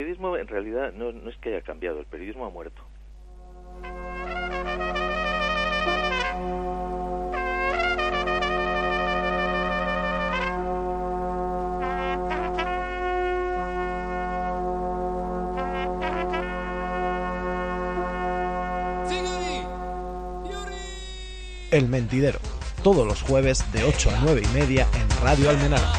periodismo en realidad no es que haya cambiado, el periodismo ha muerto. El Mentidero, todos los jueves de 8 a 9 y media en Radio Almenara.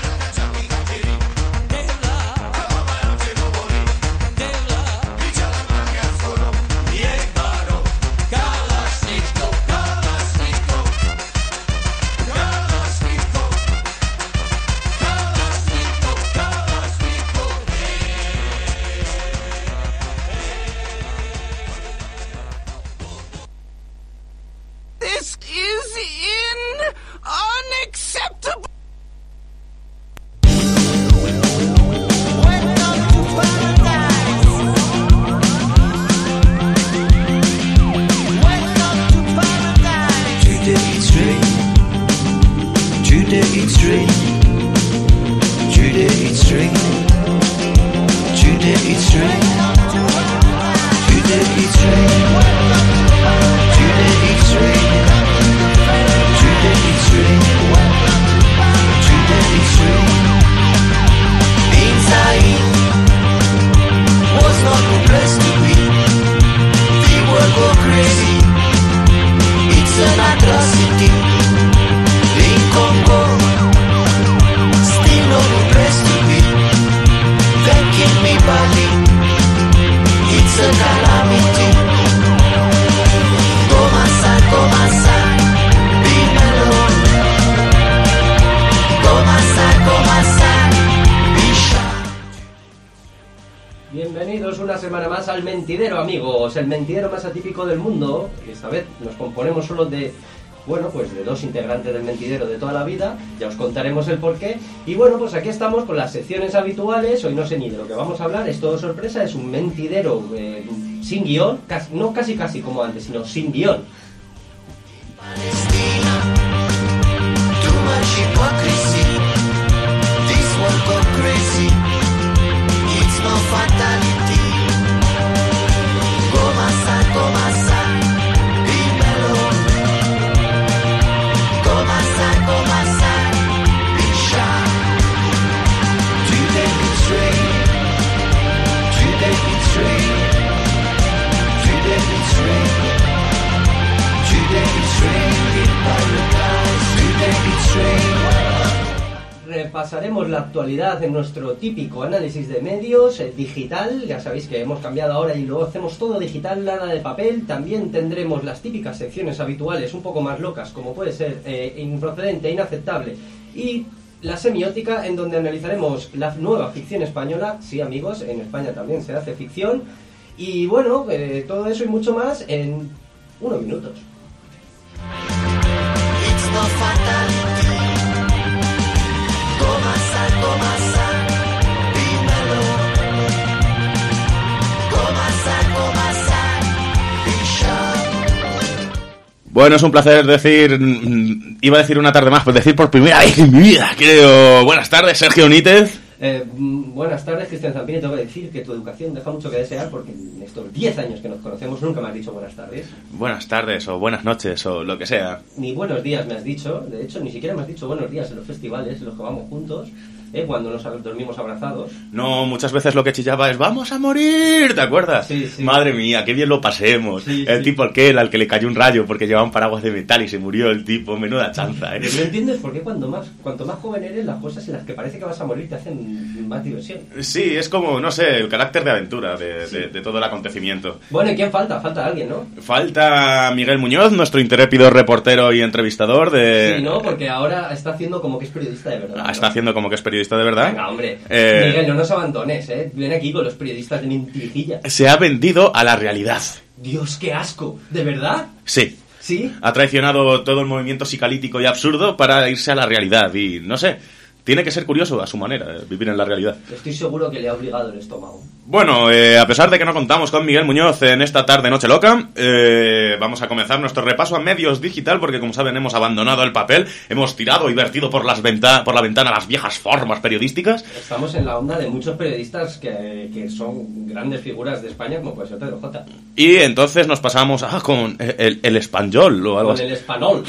Bienvenidos una semana más al Mentidero, amigos, el mentidero más atípico del mundo. Esta vez nos componemos solo de, bueno, pues de dos integrantes del Mentidero de toda la vida, ya os contaremos el porqué. Y bueno, pues aquí estamos con las secciones habituales. Hoy no sé ni de lo que vamos a hablar, es todo sorpresa, es un mentidero sin guión, casi como antes, sino sin guión. Repasaremos la actualidad en nuestro típico análisis de medios digital. Ya sabéis que hemos cambiado ahora y luego hacemos todo digital, nada de papel. También tendremos las típicas secciones habituales un poco más locas, como puede ser improcedente, inaceptable, y la semiótica, en donde analizaremos la nueva ficción española. Sí, amigos, en España también se hace ficción. Y bueno, todo eso y mucho más en unos minutos. Bueno, es un placer decir, iba a decir una tarde más, pues decir por primera vez en mi vida, creo. Buenas tardes, Sergio Nítez. Buenas tardes, Cristian Zampini. Tengo que decir que tu educación deja mucho que desear, porque en estos 10 años que nos conocemos nunca me has dicho buenas tardes. Buenas tardes, o buenas noches, o lo que sea. Ni buenos días me has dicho. De hecho, ni siquiera me has dicho buenos días en los festivales en los que vamos juntos, cuando nos dormimos abrazados. No, muchas veces lo que chillaba es ¡vamos a morir! ¿Te acuerdas? Sí, sí. Madre mía, qué bien lo pasemos. Sí, el sí. tipo aquel al que le cayó un rayo porque llevaba un paraguas de metal y se murió el tipo. Menuda chanza, No entiendes por qué cuanto más joven eres, las cosas en las que parece que vas a morir te hacen más diversión. Sí, es como, no sé, el carácter de aventura de todo el acontecimiento. Bueno, ¿y quién falta? Falta alguien, ¿no? Falta Miguel Muñoz, nuestro intrépido reportero y entrevistador de... Sí, ¿no? Porque ahora está haciendo como que es periodista de verdad, ¿no? Está haciendo como que es periodista de verdad. Venga, hombre. Miguel, no nos abandones, ¿eh? Ven aquí con los periodistas de mentirijilla. Se ha vendido a la realidad. Dios, qué asco. ¿De verdad? Sí. ¿Sí? Ha traicionado todo el movimiento psicalítico y absurdo para irse a la realidad. Y no sé, tiene que ser curioso a su manera, vivir en la realidad. Estoy seguro que le ha obligado el estómago. Bueno, a pesar de que no contamos con Miguel Muñoz en esta tarde noche loca, vamos a comenzar nuestro repaso a medios digital, porque como saben hemos abandonado el papel, hemos tirado y vertido por la ventana las viejas formas periodísticas. Estamos en la onda de muchos periodistas que son grandes figuras de España, como puede ser Pedro J. Y entonces nos pasamos con el español o algo Con así. el español.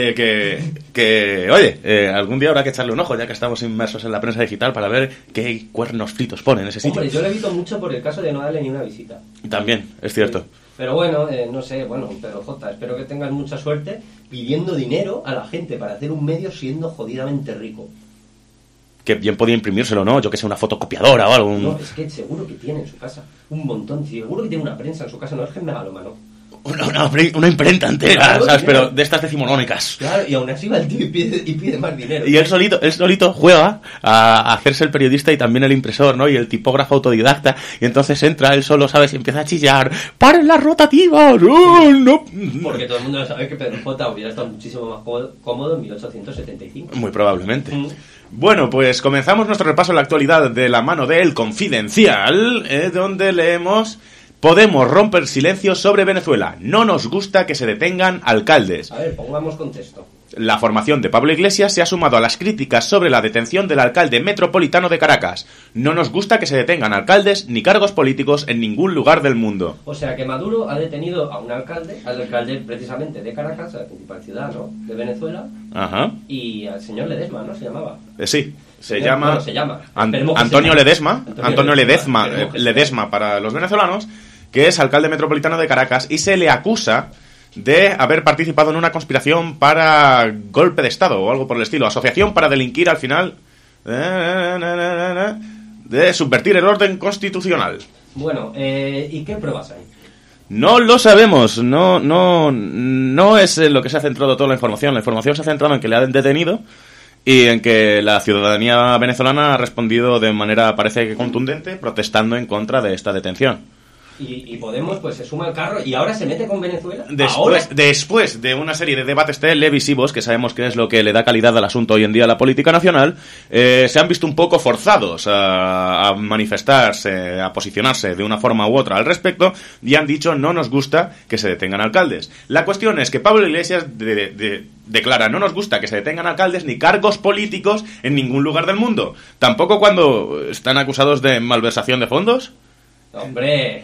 Oye, algún día habrá que echarle un ojo, ya que estamos inmersos en la prensa digital, para ver qué cuernos fritos pone en ese sitio. Hombre, yo le evito mucho por el caso de no darle ni una visita. También, es cierto. Sí. Pero bueno, no sé, Pedro J, espero que tengas mucha suerte pidiendo dinero a la gente para hacer un medio siendo jodidamente rico. Que bien podía imprimírselo, ¿no? Yo que sé, una fotocopiadora o algo. No, es que seguro que tiene en su casa un montón, seguro que tiene una prensa en su casa, no es que es megalómano. Una imprenta entera, Claro, ¿sabes? dinero. Pero de estas decimonónicas. Claro, y aún así va el tío y pide más dinero. Y él solito juega a hacerse el periodista y también el impresor, ¿no? Y el tipógrafo autodidacta. Y entonces entra él solo, ¿sabes? Y empieza a chillar. ¡Paren las rotativas! ¡No! Porque todo el mundo sabe que Pedro J hubiera estado muchísimo más cómodo en 1875. Muy probablemente. Bueno, pues comenzamos nuestro repaso en la actualidad de la mano de El Confidencial, donde leemos: Podemos romper silencio sobre Venezuela. No nos gusta que se detengan alcaldes. A ver, pongamos contexto. La formación de Pablo Iglesias se ha sumado a las críticas sobre la detención del alcalde metropolitano de Caracas. No nos gusta que se detengan alcaldes ni cargos políticos en ningún lugar del mundo. O sea que Maduro ha detenido a un alcalde, al alcalde precisamente de Caracas, la principal ciudad, ¿no?, de Venezuela, Ajá. y al señor Ledesma, ¿no?, se llamaba. Sí, se Bueno, llama, se llama. Antonio Ledesma. Antonio Ledesma, Esperemos que sea. Ledesma para los venezolanos, que es alcalde metropolitano de Caracas, y se le acusa de haber participado en una conspiración para golpe de Estado o algo por el estilo, asociación para delinquir al final, de subvertir el orden constitucional. Bueno, ¿y qué pruebas hay? No lo sabemos, no es en lo que se ha centrado toda la información. La información se ha centrado en que le han detenido y en que la ciudadanía venezolana ha respondido de manera, parece que contundente, protestando en contra de esta detención. Y Podemos pues se suma al carro y ahora se mete con Venezuela. ¿Ahora? Después de una serie de debates televisivos, que sabemos que es lo que le da calidad al asunto hoy en día a la política nacional, se han visto un poco forzados a manifestarse, a posicionarse de una forma u otra al respecto, y han dicho: no nos gusta que se detengan alcaldes. La cuestión es que Pablo Iglesias declara: no nos gusta que se detengan alcaldes ni cargos políticos en ningún lugar del mundo. Tampoco cuando están acusados de malversación de fondos. ¡Hombre!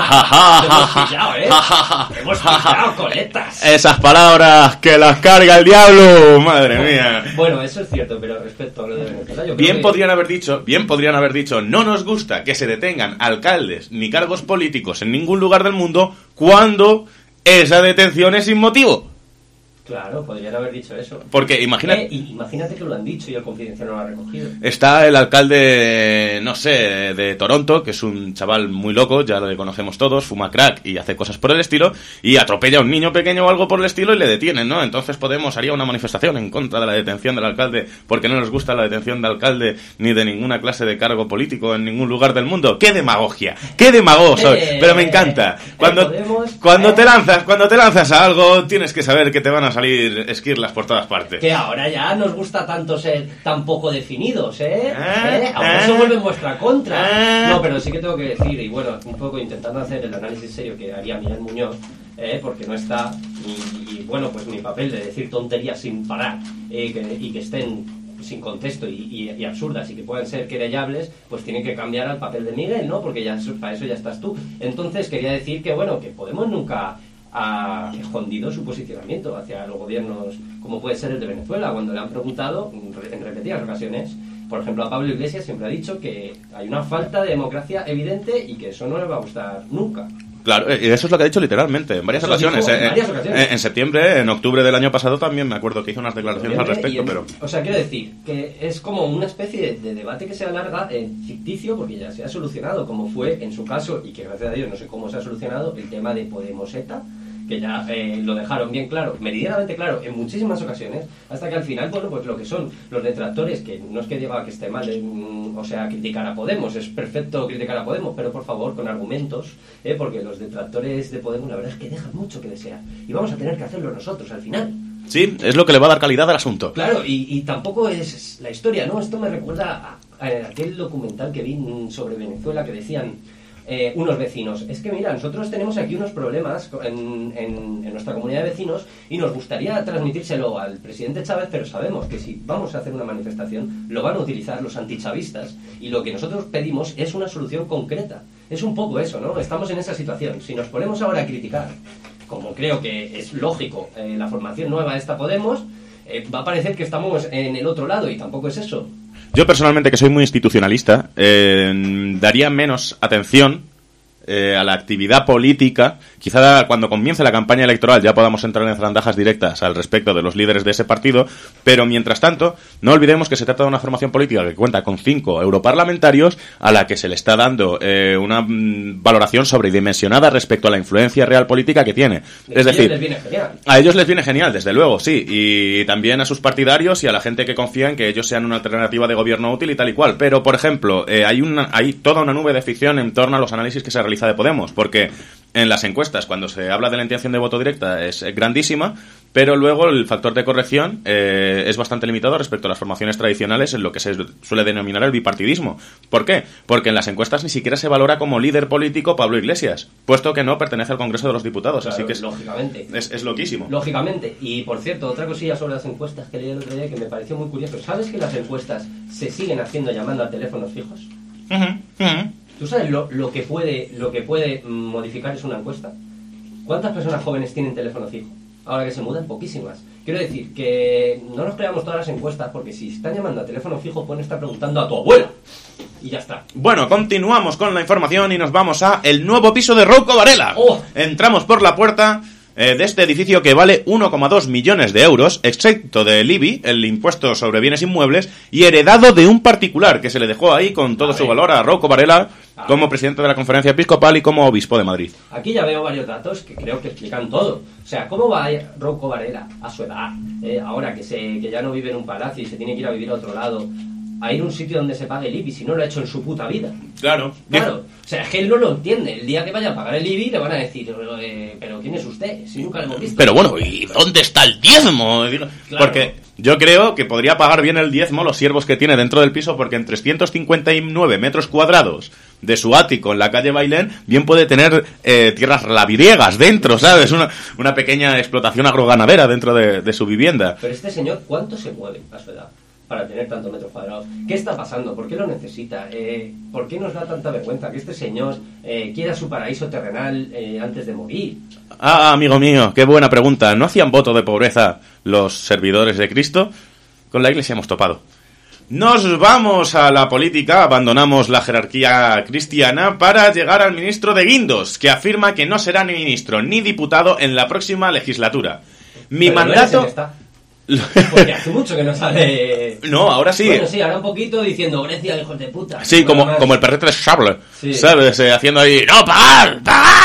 Hemos pillado, ¿eh? Hemos pillado coletas. Esas palabras que las carga el diablo, madre mía. Bueno, eso es cierto, pero respecto a lo de Venezuela, yo creo Bien que... podrían haber dicho: no nos gusta que se detengan alcaldes ni cargos políticos en ningún lugar del mundo, cuando esa detención es sin motivo. Claro, podrían haber dicho eso. Porque imagínate que lo han dicho y el Confidencial no lo ha recogido. Está el alcalde, no sé, de Toronto, que es un chaval muy loco, ya lo conocemos todos, fuma crack y hace cosas por el estilo, y atropella a un niño pequeño o algo por el estilo y le detienen, ¿no? Entonces Podemos haría una manifestación en contra de la detención del alcalde, porque no nos gusta la detención de alcalde ni de ninguna clase de cargo político en ningún lugar del mundo. ¡Qué demagogia! ¡Qué demagogia! Pero me encanta. Cuando te lanzas a algo, tienes que saber que te van a salir esquirlas por todas partes. Que ahora ya nos gusta tanto ser tan poco definidos, ahora se vuelve en vuestra contra. No, pero sí que tengo que decir, y bueno, un poco intentando hacer el análisis serio que haría Miguel Muñoz, porque no está, y bueno, pues mi papel de decir tonterías sin parar, y que estén sin contexto y absurdas y que puedan ser querellables, pues tienen que cambiar al papel de Miguel, ¿no? Porque ya para eso ya estás tú. Entonces quería decir que bueno, que Podemos nunca ha escondido su posicionamiento hacia los gobiernos, como puede ser el de Venezuela, cuando le han preguntado en repetidas ocasiones. Por ejemplo, a Pablo Iglesias siempre ha dicho que hay una falta de democracia evidente y que eso no le va a gustar nunca. Claro, y eso es lo que ha dicho literalmente, en varias ocasiones. En septiembre, en octubre del año pasado también me acuerdo que hizo unas declaraciones al respecto, pero... O sea, quiero decir que es como una especie de debate que se alarga ficticio, porque ya se ha solucionado, como fue en su caso, y que gracias a Dios no sé cómo se ha solucionado, el tema de Podemos-ETA, que ya lo dejaron bien claro, meridianamente claro, en muchísimas ocasiones, hasta que al final, bueno, pues lo que son los detractores, que no es que diga que esté mal, o sea, criticar a Podemos, es perfecto criticar a Podemos, pero por favor, con argumentos, porque los detractores de Podemos, la verdad es que dejan mucho que desear, y vamos a tener que hacerlo nosotros al final. Sí, es lo que le va a dar calidad al asunto. Claro, y tampoco es la historia, ¿no? Esto me recuerda a aquel documental que vi sobre Venezuela que decían unos vecinos, es que mira, nosotros tenemos aquí unos problemas en nuestra comunidad de vecinos y nos gustaría transmitírselo al presidente Chávez, pero sabemos que si vamos a hacer una manifestación lo van a utilizar los antichavistas y lo que nosotros pedimos es una solución concreta. Es un poco eso, ¿no? Estamos en esa situación. Si nos ponemos ahora a criticar, como creo que es lógico, la formación nueva esta Podemos, va a parecer que estamos en el otro lado y tampoco es eso. Yo personalmente, que soy muy institucionalista, daría menos atención a la actividad política. Quizá cuando comience la campaña electoral ya podamos entrar en zarandajas directas al respecto de los líderes de ese partido, pero mientras tanto no olvidemos que se trata de una formación política que cuenta con 5 europarlamentarios a la que se le está dando una valoración sobredimensionada respecto a la influencia real política que tiene. Es decir, a ellos les viene genial, desde luego, sí, y también a sus partidarios y a la gente que confía en que ellos sean una alternativa de gobierno útil y tal y cual. Pero, por ejemplo, hay toda una nube de ficción en torno a los análisis que se realizan de Podemos, porque en las encuestas, cuando se habla de la intención de voto directa, es grandísima, pero luego el factor de corrección es bastante limitado respecto a las formaciones tradicionales en lo que se suele denominar el bipartidismo. ¿Por qué? Porque en las encuestas ni siquiera se valora como líder político Pablo Iglesias, puesto que no pertenece al Congreso de los Diputados, claro, así que lógicamente. Es loquísimo. Lógicamente. Y, por cierto, otra cosilla sobre las encuestas que leí el otro día que me pareció muy curioso. ¿Sabes que las encuestas se siguen haciendo llamando a teléfonos fijos? ¿Tú sabes lo que puede modificar es una encuesta? ¿Cuántas personas jóvenes tienen teléfono fijo? Ahora que se mudan, poquísimas. Quiero decir que no nos creamos todas las encuestas, porque si están llamando a teléfono fijo pueden estar preguntando a tu abuela. Y ya está. Bueno, continuamos con la información y nos vamos a el nuevo piso de Rouco Varela. ¡Oh! Entramos por la puerta de este edificio que vale 1,2 millones de euros, excepto del IBI, el impuesto sobre bienes inmuebles, y heredado de un particular que se le dejó ahí con todo su valor a Rouco Varela como presidente de la Conferencia Episcopal y como obispo de Madrid. Aquí ya veo varios datos que creo que explican todo. O sea, ¿cómo va Rouco Varela a su edad, ahora que ya no vive en un palacio y se tiene que ir a vivir a otro lado, a ir a un sitio donde se pague el IBI si no lo ha hecho en su puta vida? Claro. O sea, es que él no lo entiende. El día que vaya a pagar el IBI le van a decir, pero ¿quién es usted? Si nunca lo hemos visto. Pero bueno, ¿y dónde está el diezmo? Claro. Porque yo creo que podría pagar bien el diezmo los siervos que tiene dentro del piso, porque en 359 metros cuadrados de su ático en la calle Bailén bien puede tener tierras labriegas dentro, ¿sabes? Una pequeña explotación agroganadera dentro de su vivienda. Pero este señor, ¿cuánto se mueve a su edad para tener tantos metros cuadrados? ¿Qué está pasando? ¿Por qué lo necesita? ¿Por qué nos da tanta vergüenza que este señor quiera su paraíso terrenal antes de morir? Ah, amigo mío, qué buena pregunta. ¿No hacían voto de pobreza los servidores de Cristo? Con la Iglesia hemos topado. Nos vamos a la política, abandonamos la jerarquía cristiana para llegar al ministro de Guindos, que afirma que no será ni ministro ni diputado en la próxima legislatura. Mi pero mandato... No está. Porque hace mucho que no sale... No, ahora sí. Bueno, sí, ahora un poquito diciendo Grecia, hijos de puta. Sí, como el perrete de Charles, sí. ¿Sabes? Haciendo ahí, ¡no, pagar!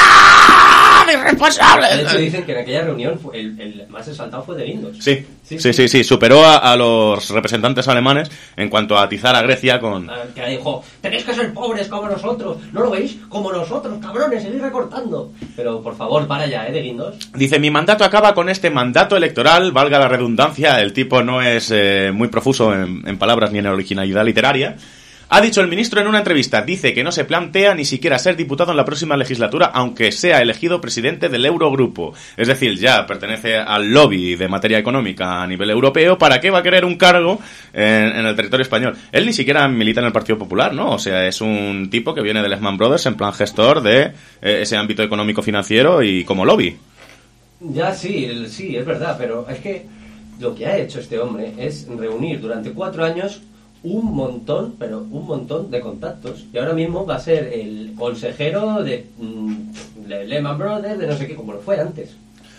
¡Irresponsable! De hecho, dicen que en aquella reunión el más exaltado fue de Guindos. Sí. Superó a los representantes alemanes en cuanto a atizar a Grecia con... Que dijo, tenéis que ser pobres como nosotros. ¿No lo veis? Como nosotros, cabrones, seguid recortando. Pero, por favor, para ya, de Guindos. Dice, mi mandato acaba con este mandato electoral, valga la redundancia, el tipo no es muy profuso en palabras ni en originalidad literaria. Ha dicho el ministro en una entrevista, dice que no se plantea ni siquiera ser diputado en la próxima legislatura, aunque sea elegido presidente del Eurogrupo. Es decir, ya pertenece al lobby de materia económica a nivel europeo. ¿Para qué va a querer un cargo en el territorio español? Él ni siquiera milita en el Partido Popular, ¿no? O sea, es un tipo que viene del Lehman Brothers en plan gestor de ese ámbito económico-financiero y como lobby. Ya, sí, es verdad, pero es que lo que ha hecho este hombre es reunir durante 4 años un montón de contactos, y ahora mismo va a ser el consejero de Lehman Brothers, de no sé qué, como lo fue antes,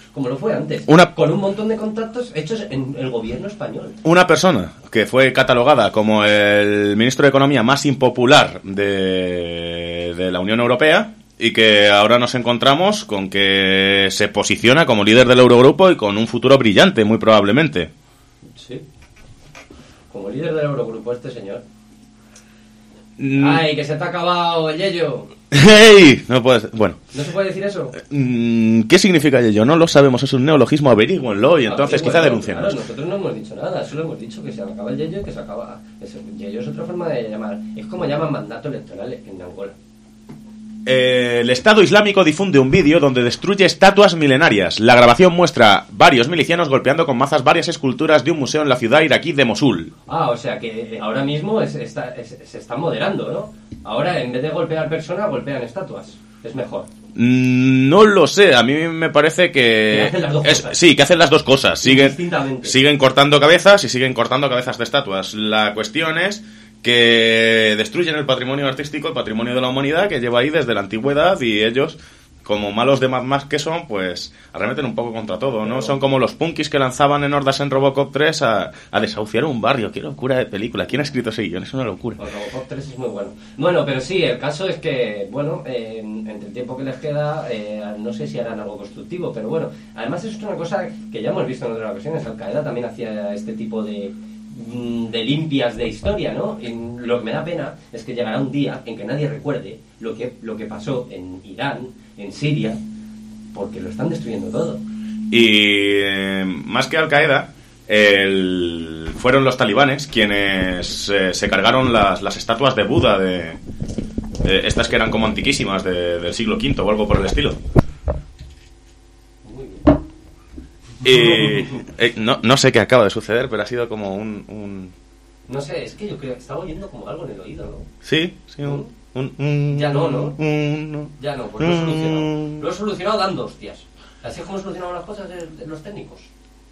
con un montón de contactos hechos en el gobierno español. Una persona que fue catalogada como el ministro de Economía más impopular de la Unión Europea, y que ahora nos encontramos con que se posiciona como líder del Eurogrupo y con un futuro brillante, muy probablemente. Sí. Como líder del Eurogrupo este señor. ¡Ay, que se te ha acabado el yello! ¡Hey! No puedes... Bueno. ¿No se puede decir eso? ¿Qué significa yello? No lo sabemos, es un neologismo, averíguenlo y entonces quizá denunciamos. Claro, nosotros no hemos dicho nada, solo hemos dicho que se acaba el yello y que se acaba... Yello es otra forma de llamar... Es como llaman mandato electoral en Angola. El Estado Islámico difunde un vídeo donde destruye estatuas milenarias. La grabación muestra varios milicianos golpeando con mazas varias esculturas de un museo en la ciudad iraquí de Mosul. O sea que ahora mismo se están moderando, ¿no? Ahora en vez de golpear personas, golpean estatuas. Es mejor. No lo sé, a mí me parece que hacen las dos cosas. Sí, que hacen las dos cosas. Siguen cortando cabezas y siguen cortando cabezas de estatuas. La cuestión es que destruyen el patrimonio artístico, el patrimonio de la humanidad que lleva ahí desde la antigüedad, y ellos, como malos de Mad Max que son, pues arremeten un poco contra todo, ¿no? Son como los punkis que lanzaban en hordas en Robocop 3 a desahuciar un barrio. ¡Qué locura de película! ¿Quién ha escrito ese guión? Es una locura. Pues Robocop 3 es muy bueno. Bueno, pero sí, el caso es que, bueno, entre el tiempo que les queda, no sé si harán algo constructivo, pero bueno, además es una cosa que ya hemos visto en otras ocasiones. Al-Qaeda también hacía este tipo de limpias de historia, ¿no? Lo que me da pena es que llegará un día en que nadie recuerde lo que pasó en Irán, en Siria, porque lo están destruyendo todo. Y más que Al-Qaeda, fueron los talibanes quienes se cargaron las estatuas de Buda, de estas que eran como antiquísimas del siglo V o algo por el estilo. Y no sé qué acaba de suceder, pero ha sido como un... No sé, es que yo creo que estaba oyendo como algo en el oído, ¿no? Sí, Ya no. Ya no, pues lo he solucionado. Lo he solucionado dando hostias. Así es como he solucionado las cosas de los técnicos.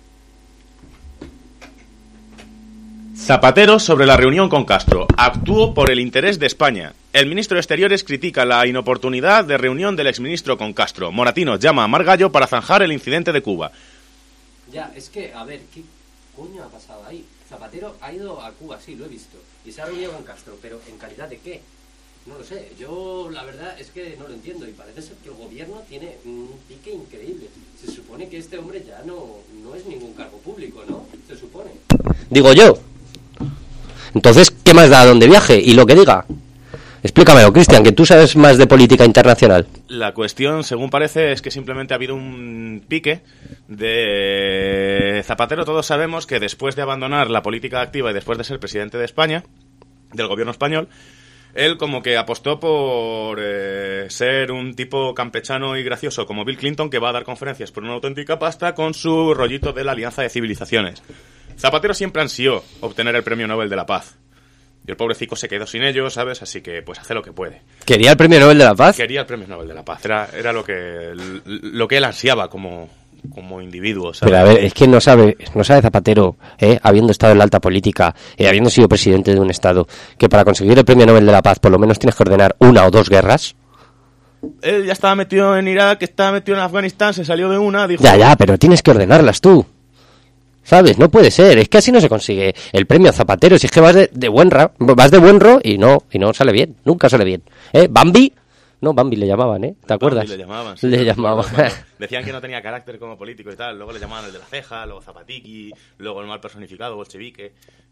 Zapatero sobre la reunión con Castro. Actuó por el interés de España. El ministro de Exteriores critica la inoportunidad de reunión del exministro con Castro. Moratino llama a Margallo para zanjar el incidente de Cuba. Ya, es que, a ver, ¿qué coño ha pasado ahí? Zapatero ha ido a Cuba, sí, lo he visto. Y se ha reunido con Castro, pero ¿en calidad de qué? No lo sé. Yo, la verdad, es que no lo entiendo. Y parece ser que el gobierno tiene un pique increíble. Se supone que este hombre ya no es ningún cargo público, ¿no? Se supone. Digo yo. Entonces, ¿qué más da a dónde viaje y lo que diga? Explícamelo, Cristian, que tú sabes más de política internacional. La cuestión, según parece, es que simplemente ha habido un pique de Zapatero. Todos sabemos que después de abandonar la política activa y después de ser presidente de España, del gobierno español, él como que apostó por ser un tipo campechano y gracioso como Bill Clinton, que va a dar conferencias por una auténtica pasta con su rollito de la Alianza de Civilizaciones. Zapatero siempre ansió obtener el Premio Nobel de la Paz. Y el pobrecito se quedó sin ello, ¿sabes? Así que pues hace lo que puede. ¿Quería el Premio Nobel de la Paz? Quería el Premio Nobel de la Paz. Era lo que él ansiaba como individuo, ¿sabes? Pero a ver, es que no sabe Zapatero, habiendo estado en la alta política, habiendo sido presidente de un estado, que para conseguir el Premio Nobel de la Paz por lo menos tienes que ordenar 1 o 2 guerras. Él ya estaba metido en Irak, estaba metido en Afganistán, se salió de una, dijo... Ya, pero tienes que ordenarlas tú. ¿Sabes? No puede ser, es que así no se consigue el premio Zapatero, si es que vas de buenro y no sale bien, nunca sale bien. Bambi, no, Bambi le llamaban, ¿te acuerdas? Bambi le llamaban, sí. Le llamaban. Decían que no tenía carácter como político y tal, luego le llamaban el de la ceja, luego Zapatiki, luego el mal personificado, bolchevique.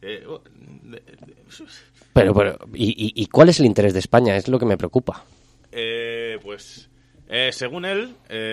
Pero, ¿y cuál es el interés de España? Es lo que me preocupa. Según él,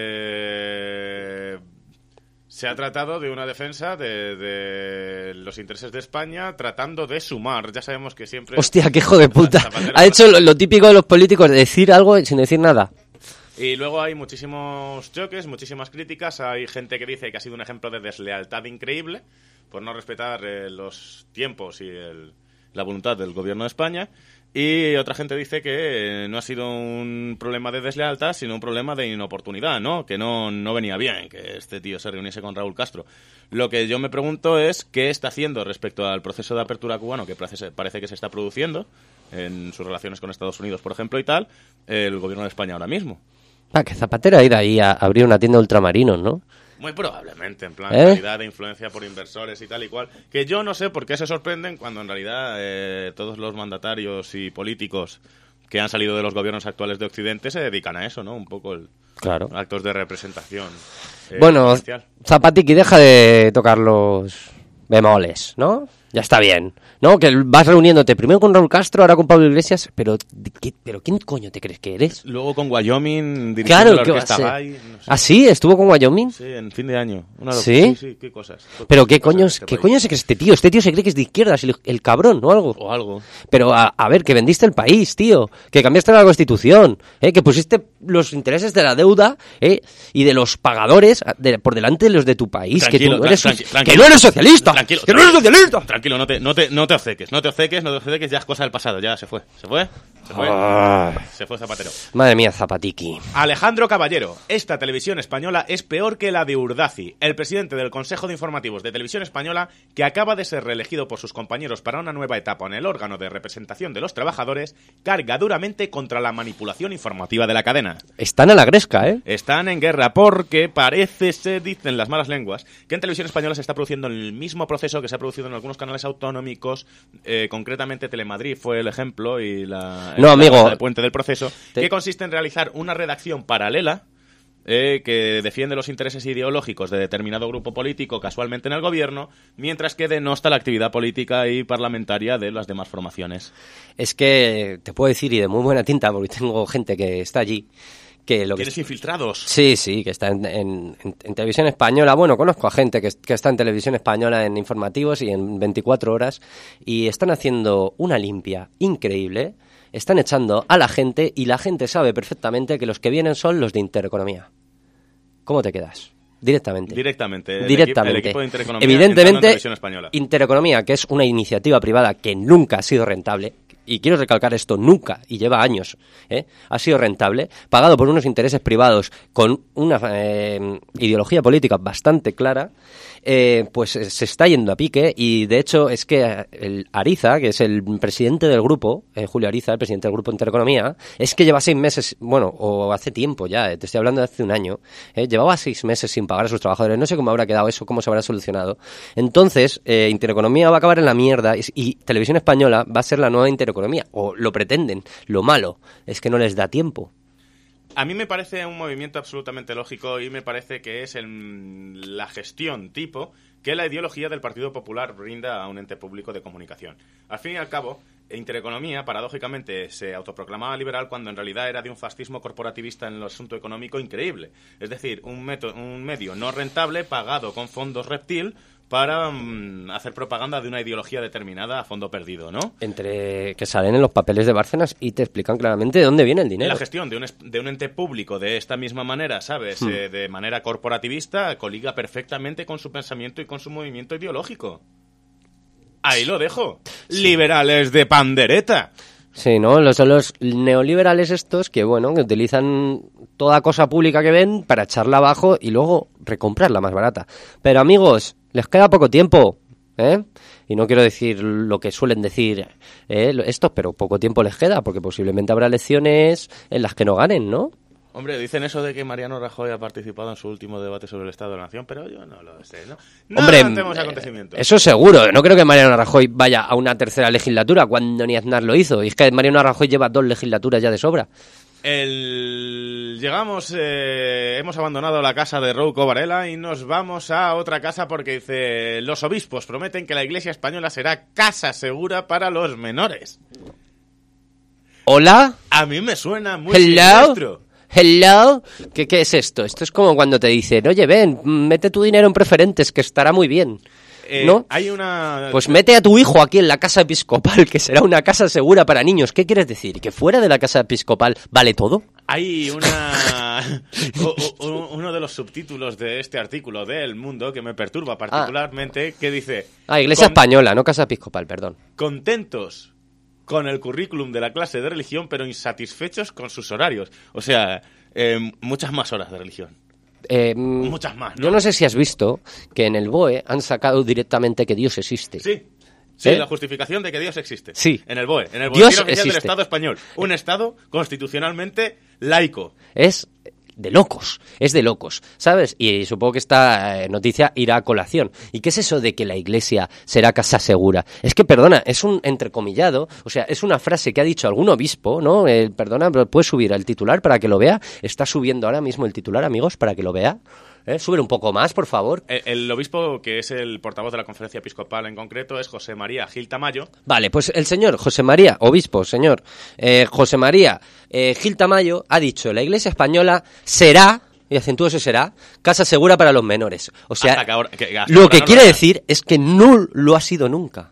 se ha tratado de una defensa de los intereses de España, tratando de sumar. Ya sabemos que siempre... Hostia, qué hijo de puta. Ha hecho lo típico de los políticos, de decir algo sin decir nada. Y luego hay muchísimos choques, muchísimas críticas. Hay gente que dice que ha sido un ejemplo de deslealtad increíble por no respetar los tiempos y la voluntad del gobierno de España. Y otra gente dice que no ha sido un problema de deslealtad, sino un problema de inoportunidad, ¿no? Que no venía bien que este tío se reuniese con Raúl Castro. Lo que yo me pregunto es qué está haciendo respecto al proceso de apertura cubano que parece que se está produciendo en sus relaciones con Estados Unidos, por ejemplo, y tal, el gobierno de España ahora mismo. Que Zapatero ha ido ahí a abrir una tienda de ultramarinos, ¿no? Muy probablemente, en plan calidad de influencia por inversores y tal y cual. Que yo no sé por qué se sorprenden cuando en realidad todos los mandatarios y políticos que han salido de los gobiernos actuales de Occidente se dedican a eso, ¿no? Un poco claro. Actos de representación. Bueno, Zapatiki, deja de tocar los bemoles, ¿no? Ya está bien, ¿no? Que vas reuniéndote primero con Raúl Castro, ahora con Pablo Iglesias, pero ¿quién coño te crees que eres? Luego con Wyoming, dirigiendo Claro, la ¿qué va a orquesta ser? Bai, no sé. ¿Ah, sí? ¿Estuvo con Wyoming? Sí, en fin de año. ¿Sí? Sí, qué cosas. Pero ¿qué cosas coño en este se país. cree este tío? Este tío se cree que es de izquierdas, el cabrón, o algo. O algo. Pero a ver, que vendiste el país, tío, que cambiaste la Constitución, que pusiste los intereses de la deuda y de los pagadores por delante de los de tu país, Tranquilo, que tú no eres tranquilo. que no eres socialista, Tranquilo, que no eres socialista. Tranquilo, no te obceques, ya es cosa del pasado, ya se fue. Ah. Se fue Zapatero. Madre mía, Zapatiki. Alejandro Caballero, esta televisión española es peor que la de Urdaci, el presidente del Consejo de Informativos de Televisión Española, que acaba de ser reelegido por sus compañeros para una nueva etapa en el órgano de representación de los trabajadores, carga duramente contra la manipulación informativa de la cadena. Están a la gresca, Están en guerra porque parece ser, dicen las malas lenguas, que en Televisión Española se está produciendo el mismo proceso que se ha producido en algunos canales autonómicos, concretamente Telemadrid fue el ejemplo y amigo, el puente del proceso, que consiste en realizar una redacción paralela que defiende los intereses ideológicos de determinado grupo político casualmente en el gobierno, mientras que denosta la actividad política y parlamentaria de las demás formaciones. Es que te puedo decir, y de muy buena tinta, porque tengo gente que está allí, que lo que ¿Tienes infiltrados? Sí, que está en Televisión Española. Bueno, conozco a gente que está en Televisión Española en informativos y en 24 horas y están haciendo una limpia increíble, están echando a la gente y la gente sabe perfectamente que los que vienen son los de Intereconomía. ¿Cómo te quedas? Directamente. El equipo de Intereconomía. Evidentemente, Televisión Española. Intereconomía, que es una iniciativa privada que nunca ha sido rentable, y quiero recalcar esto, nunca, y lleva años, ha sido rentable, pagado por unos intereses privados con una ideología política bastante clara, pues se está yendo a pique, y de hecho es que el Ariza, que es el presidente del grupo, Julio Ariza, el presidente del grupo Intereconomía, es que lleva 6 meses, bueno, o hace tiempo ya, te estoy hablando de hace un año, llevaba 6 meses sin pagar a sus trabajadores, no sé cómo habrá quedado eso, cómo se habrá solucionado. Entonces, Intereconomía va a acabar en la mierda, y Televisión Española va a ser la nueva Intereconomía, o lo pretenden. Lo malo es que no les da tiempo. A mí me parece un movimiento absolutamente lógico y me parece que es la gestión tipo que la ideología del Partido Popular brinda a un ente público de comunicación. Al fin y al cabo, Intereconomía, paradójicamente, se autoproclamaba liberal cuando en realidad era de un fascismo corporativista en el asunto económico increíble. Es decir, un medio no rentable pagado con fondos reptil para hacer propaganda de una ideología determinada a fondo perdido, ¿no? Entre que salen en los papeles de Bárcenas y te explican claramente de dónde viene el dinero. La gestión de un ente público de esta misma manera, ¿sabes? De manera corporativista, coliga perfectamente con su pensamiento y con su movimiento ideológico. Ahí lo dejo. Sí. Liberales de pandereta. Sí, ¿no? Son los neoliberales estos que, bueno, que utilizan toda cosa pública que ven para echarla abajo y luego recomprarla más barata. Pero, amigos, les queda poco tiempo, Y no quiero decir lo que suelen decir estos, pero poco tiempo les queda, porque posiblemente habrá elecciones en las que no ganen, ¿no? Hombre, dicen eso de que Mariano Rajoy ha participado en su último debate sobre el Estado de la Nación, pero yo no lo sé, ¿no? Hombre, tenemos acontecimientos. Eso seguro. No creo que Mariano Rajoy vaya a una tercera legislatura cuando ni Aznar lo hizo. Y es que Mariano Rajoy lleva 2 legislaturas ya de sobra. Hemos abandonado la casa de Rouco Varela y nos vamos a otra casa porque dice: los obispos prometen que la Iglesia española será casa segura para los menores. ¿Hola? A mí me suena muy siniestro. Hello, ¿qué es esto? Esto es como cuando te dicen: oye, ven, mete tu dinero en preferentes, que estará muy bien. ¿No? Hay una... Pues mete a tu hijo aquí en la casa episcopal, que será una casa segura para niños. ¿Qué quieres decir? ¿Que fuera de la casa episcopal vale todo? Hay uno de los subtítulos de este artículo de El Mundo que me perturba particularmente, que dice... Iglesia española, no casa episcopal, perdón. Contentos con el currículum de la clase de religión, pero insatisfechos con sus horarios. O sea, muchas más horas de religión. Muchas más, ¿no? Yo no sé si has visto que en el BOE han sacado directamente que Dios existe. Sí, la justificación de que Dios existe. Sí. En el BOE. En el Dios Boletín Oficial existe. del Estado Español. Un Estado constitucionalmente laico. Es de locos, ¿sabes? Y supongo que esta noticia irá a colación. ¿Y qué es eso de que la Iglesia será casa segura? Es que, perdona, es un entrecomillado, o sea, es una frase que ha dicho algún obispo, ¿no? Perdona, pero ¿puedes subir el titular para que lo vea? Está subiendo ahora mismo el titular, amigos, para que lo vea. Súbele un poco más, por favor. El obispo, que es el portavoz de la Conferencia Episcopal en concreto, es José María Gil Tamayo. Vale, pues el señor José María, obispo, señor José María Gil Tamayo ha dicho: la Iglesia española será, y acentúo ese será, casa segura para los menores. O sea, lo que quiere decir es que no lo ha sido nunca.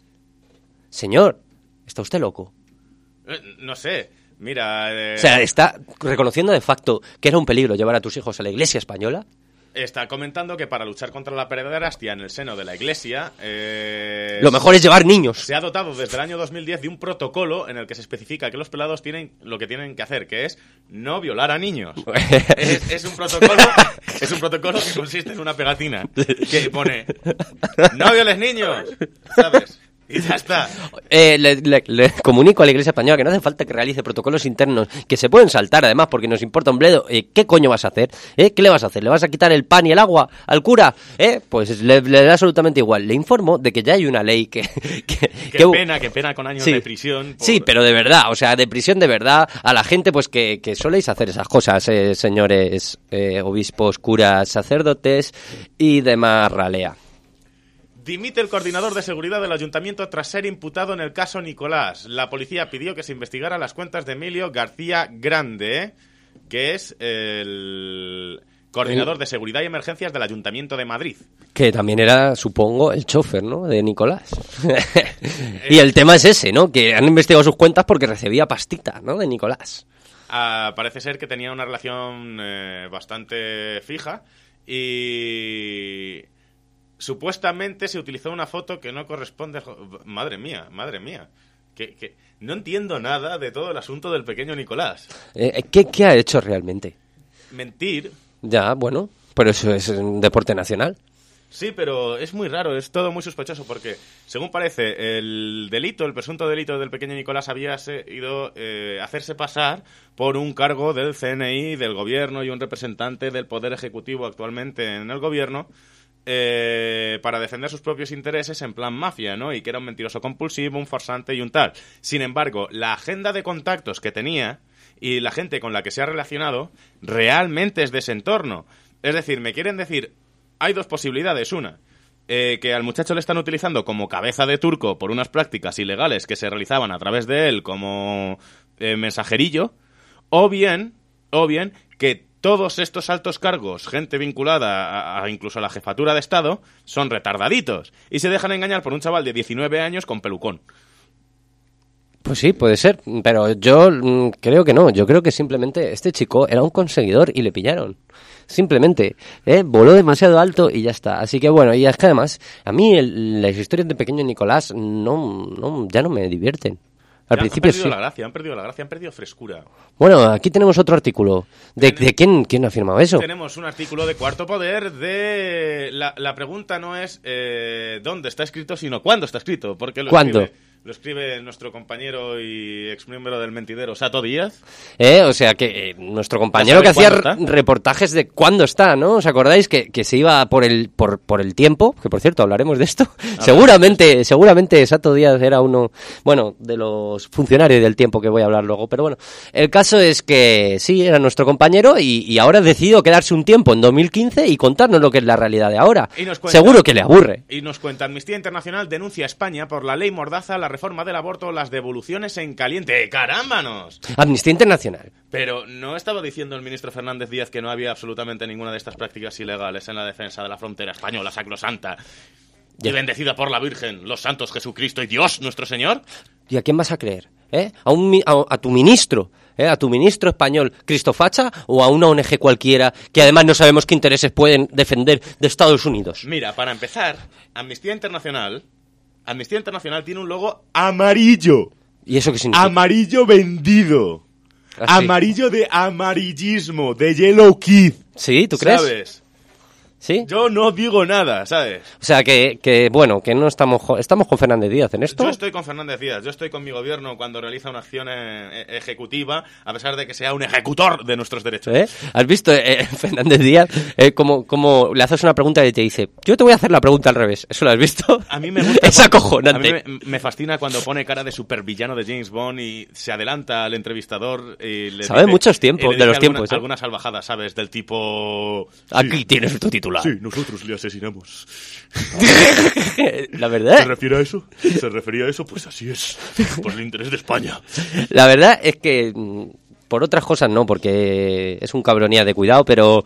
Señor, ¿está usted loco? No sé, mira... O sea, ¿está reconociendo de facto que era un peligro llevar a tus hijos a la Iglesia española? Está comentando que para luchar contra la pederastia en el seno de la Iglesia... lo mejor es llevar niños. Se ha dotado desde el año 2010 de un protocolo en el que se especifica que los pelados tienen lo que tienen que hacer, que es no violar a niños. es un protocolo que consiste en una pegatina que pone no violes niños, ¿sabes? Y ya está. Le comunico a la Iglesia española que no hace falta que realice protocolos internos, que se pueden saltar además porque nos importa un bledo. ¿Qué coño vas a hacer? ¿Qué le vas a hacer? ¿Le vas a quitar el pan y el agua al cura? Pues le da absolutamente igual. Le informo de que ya hay una ley que Qué pena con años de prisión. Sí, pero de verdad, o sea, de prisión de verdad a la gente pues que soléis hacer esas cosas, señores obispos, curas, sacerdotes y demás ralea. Dimite el coordinador de seguridad del ayuntamiento tras ser imputado en el caso Nicolás. La policía pidió que se investigara las cuentas de Emilio García Grande, que es el coordinador de seguridad y emergencias del Ayuntamiento de Madrid. Que también era, supongo, el chofer, ¿no?, de Nicolás. Y el tema es ese, ¿no?, que han investigado sus cuentas porque recibía pastita, ¿no?, de Nicolás. Parece ser que tenía una relación bastante fija y... Supuestamente se utilizó una foto que no corresponde... Madre mía. Que no entiendo nada de todo el asunto del pequeño Nicolás. ¿Qué ha hecho realmente? Mentir. Ya, bueno, pero eso es un deporte nacional. Sí, pero es muy raro, es todo muy sospechoso porque, según parece, el presunto delito del pequeño Nicolás había ido hacerse pasar por un cargo del CNI, del gobierno y un representante del Poder Ejecutivo actualmente en el gobierno, para defender sus propios intereses en plan mafia, ¿no? Y que era un mentiroso compulsivo, un farsante y un tal. Sin embargo, la agenda de contactos que tenía y la gente con la que se ha relacionado realmente es de ese entorno. Es decir, me quieren decir, hay dos posibilidades. Una, que al muchacho le están utilizando como cabeza de turco por unas prácticas ilegales que se realizaban a través de él como mensajerillo, o bien que todos estos altos cargos, gente vinculada incluso a la jefatura de Estado, son retardaditos y se dejan engañar por un chaval de 19 años con pelucón. Pues sí, puede ser, pero yo creo que no. Yo creo que simplemente este chico era un conseguidor y le pillaron. Simplemente, voló demasiado alto y ya está. Así que bueno, y es que además, a mí las historias de pequeño Nicolás ya no me divierten. Al principio sí. Han perdido la gracia, han perdido frescura. Bueno, aquí tenemos otro artículo. ¿De quién ha afirmado eso? Tenemos un artículo de Cuarto Poder de... La pregunta no es dónde está escrito, sino cuándo está escrito. Porque lo escribe nuestro compañero y exmiembro del Mentidero, Sato Díaz. O sea, que nuestro compañero que hacía reportajes de cuándo está, ¿no? ¿Os acordáis que se iba por el tiempo? Que, por cierto, hablaremos de esto. Seguramente Sato Díaz era uno, bueno, de los funcionarios del tiempo, que voy a hablar luego. Pero bueno, el caso es que sí, era nuestro compañero y ahora ha decidido quedarse un tiempo en 2015 y contarnos lo que es la realidad de ahora. Seguro que le aburre. Y nos cuenta, Amnistía Internacional denuncia a España por la ley Mordaza, la reforma del aborto, las devoluciones en caliente. ¡Carámbanos! Amnistía Internacional. Pero ¿no estaba diciendo el ministro Fernández Díaz que no había absolutamente ninguna de estas prácticas ilegales en la defensa de la frontera española sacrosanta y bendecida por la Virgen, los santos Jesucristo y Dios nuestro Señor? ¿Y a quién vas a creer? ¿A tu ministro? ¿A tu ministro español Cristofacha o a una ONG cualquiera que además no sabemos qué intereses pueden defender de Estados Unidos? Mira, para empezar, Amnistía Internacional tiene un logo amarillo. ¿Y eso qué significa? Amarillo vendido. ¿Ah, sí? Amarillo de amarillismo, de Yellow Kid. ¿Sí? ¿Tú crees? ¿Sabes? ¿Sí? Yo no digo nada, ¿sabes? O sea, que no estamos con Fernández Díaz en esto. Yo estoy con Fernández Díaz, yo estoy con mi gobierno cuando realiza una acción ejecutiva, a pesar de que sea un ejecutor de nuestros derechos. ¿Has visto Fernández Díaz como le haces una pregunta y te dice, yo te voy a hacer la pregunta al revés? ¿Eso lo has visto? A mí me gusta. Es acojonante. A mí me fascina cuando pone cara de supervillano de James Bond y se adelanta al entrevistador y le sabe dice, muchos tiempos, de los tiempos. Algunas salvajadas, ¿sabes? Del tipo... Aquí sí, tienes tu titular. Sí, nosotros le asesinamos. La verdad... ¿Se refiere a eso? ¿Se refería a eso? Pues así es. Por el interés de España. La verdad es que... Por otras cosas no, porque es un cabronía de cuidado, pero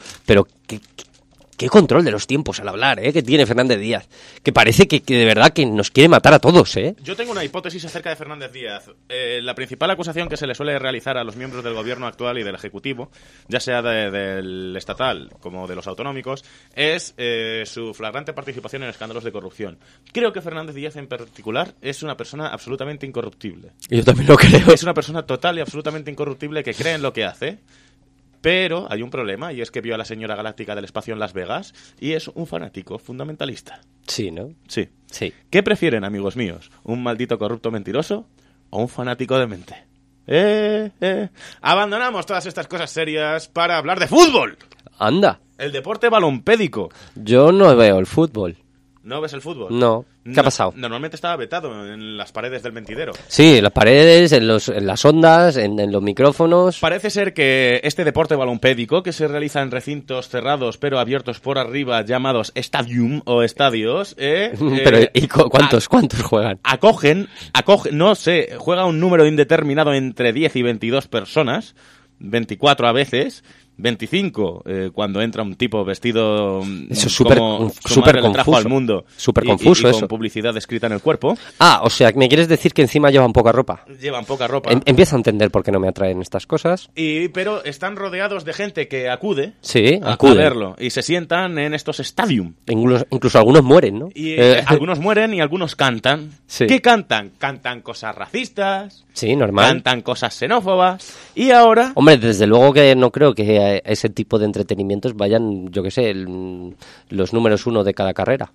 qué control de los tiempos al hablar, que tiene Fernández Díaz. Que parece que de verdad que nos quiere matar a todos, Yo tengo una hipótesis acerca de Fernández Díaz. La principal acusación que se le suele realizar a los miembros del gobierno actual y del ejecutivo, ya sea del estatal como de los autonómicos, es su flagrante participación en escándalos de corrupción. Creo que Fernández Díaz en particular es una persona absolutamente incorruptible. Yo también lo creo. Es una persona total y absolutamente incorruptible que cree en lo que hace. Pero hay un problema, y es que vio a la señora galáctica del espacio en Las Vegas y es un fanático fundamentalista. Sí, ¿no? Sí. Sí. ¿Qué prefieren, amigos míos? ¿Un maldito corrupto mentiroso o un fanático de mente? Abandonamos todas estas cosas serias para hablar de fútbol. Anda. El deporte balompédico. Yo no veo el fútbol. ¿No ves el fútbol? No. ¿Qué ha pasado? Normalmente estaba vetado en las paredes del mentidero. Sí, en las paredes, en las ondas, en los micrófonos. Parece ser que este deporte balompédico, que se realiza en recintos cerrados pero abiertos por arriba, llamados stadium o estadios... Pero, ¿y cuántos juegan? Acogen, no sé, juega un número indeterminado entre 10 y 22 personas, 24 a veces... 25 cuando entra un tipo vestido eso es súper confuso al mundo súper confuso y eso. Con publicidad escrita en el cuerpo. O sea, ¿me quieres decir que encima llevan poca ropa? Llevan poca ropa. Empiezo a entender por qué no me atraen estas cosas. Pero están rodeados de gente que acude, a verlo y se sientan en estos stadium. Incluso algunos mueren, ¿no? Y algunos mueren y algunos cantan. Sí. ¿Qué cantan? Cantan cosas racistas. Sí, normal. Cantan cosas xenófobas. Y ahora... Hombre, desde luego que no creo que ese tipo de entretenimientos vayan, yo qué sé, los números 1 de cada carrera.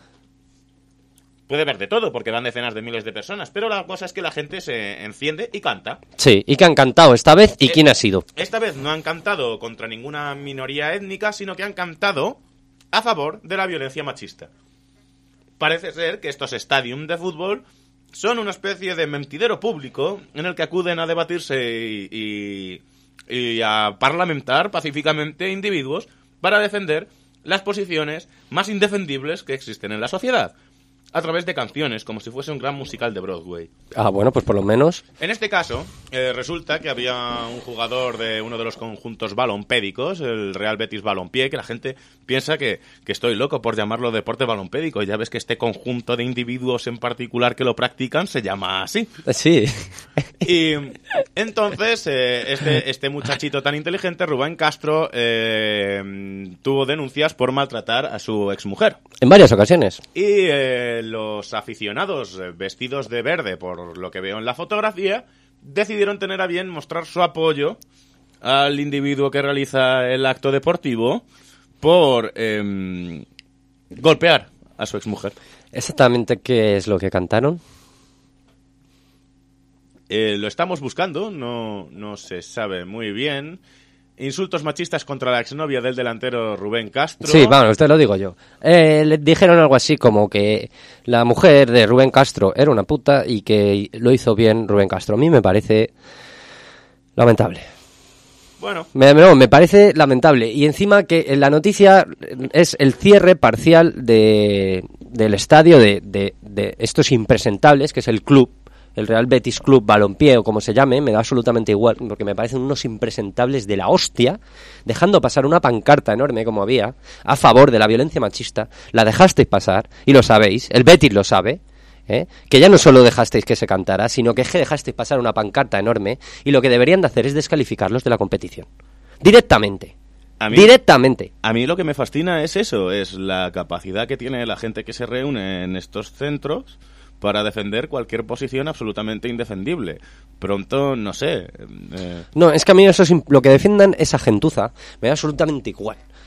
Puede haber de todo, porque van decenas de miles de personas, pero la cosa es que la gente se enciende y canta. Sí, ¿y qué han cantado esta vez? ¿Y quién ha sido? Esta vez no han cantado contra ninguna minoría étnica, sino que han cantado a favor de la violencia machista. Parece ser que estos stadium de fútbol son una especie de mentidero público en el que acuden a debatirse y a parlamentar pacíficamente individuos para defender las posiciones más indefendibles que existen en la sociedad, a través de canciones, como si fuese un gran musical de Broadway. Bueno, pues por lo menos... En este caso, resulta que había un jugador de uno de los conjuntos balompédicos, el Real Betis Balompié, que la gente piensa que estoy loco por llamarlo deporte balompédico, y ya ves que este conjunto de individuos en particular que lo practican se llama así. Sí. Y entonces, este muchachito tan inteligente, Rubén Castro, tuvo denuncias por maltratar a su exmujer. En varias ocasiones. Y los aficionados vestidos de verde, por lo que veo en la fotografía, decidieron tener a bien mostrar su apoyo al individuo que realiza el acto deportivo por golpear a su exmujer. ¿Exactamente qué es lo que cantaron? Lo estamos buscando, no se sabe muy bien. Insultos machistas contra la exnovia del delantero Rubén Castro. Sí, vamos, te lo digo yo. Le dijeron algo así como que la mujer de Rubén Castro era una puta y que lo hizo bien Rubén Castro. A mí me parece lamentable. Bueno. Me parece lamentable. Y encima que la noticia es el cierre parcial del estadio de estos impresentables, que es el club. El Real Betis Club Balompié, o como se llame, me da absolutamente igual, porque me parecen unos impresentables de la hostia, dejando pasar una pancarta enorme como había, a favor de la violencia machista. La dejasteis pasar, y lo sabéis, el Betis lo sabe, que ya no solo dejasteis que se cantara, sino que dejasteis pasar una pancarta enorme, y lo que deberían de hacer es descalificarlos de la competición. Directamente. Directamente. A mí lo que me fascina es eso, es la capacidad que tiene la gente que se reúne en estos centros para defender cualquier posición absolutamente indefendible. Pronto, no sé... No, es que a mí eso lo que defiendan esa gentuza me da absolutamente igual.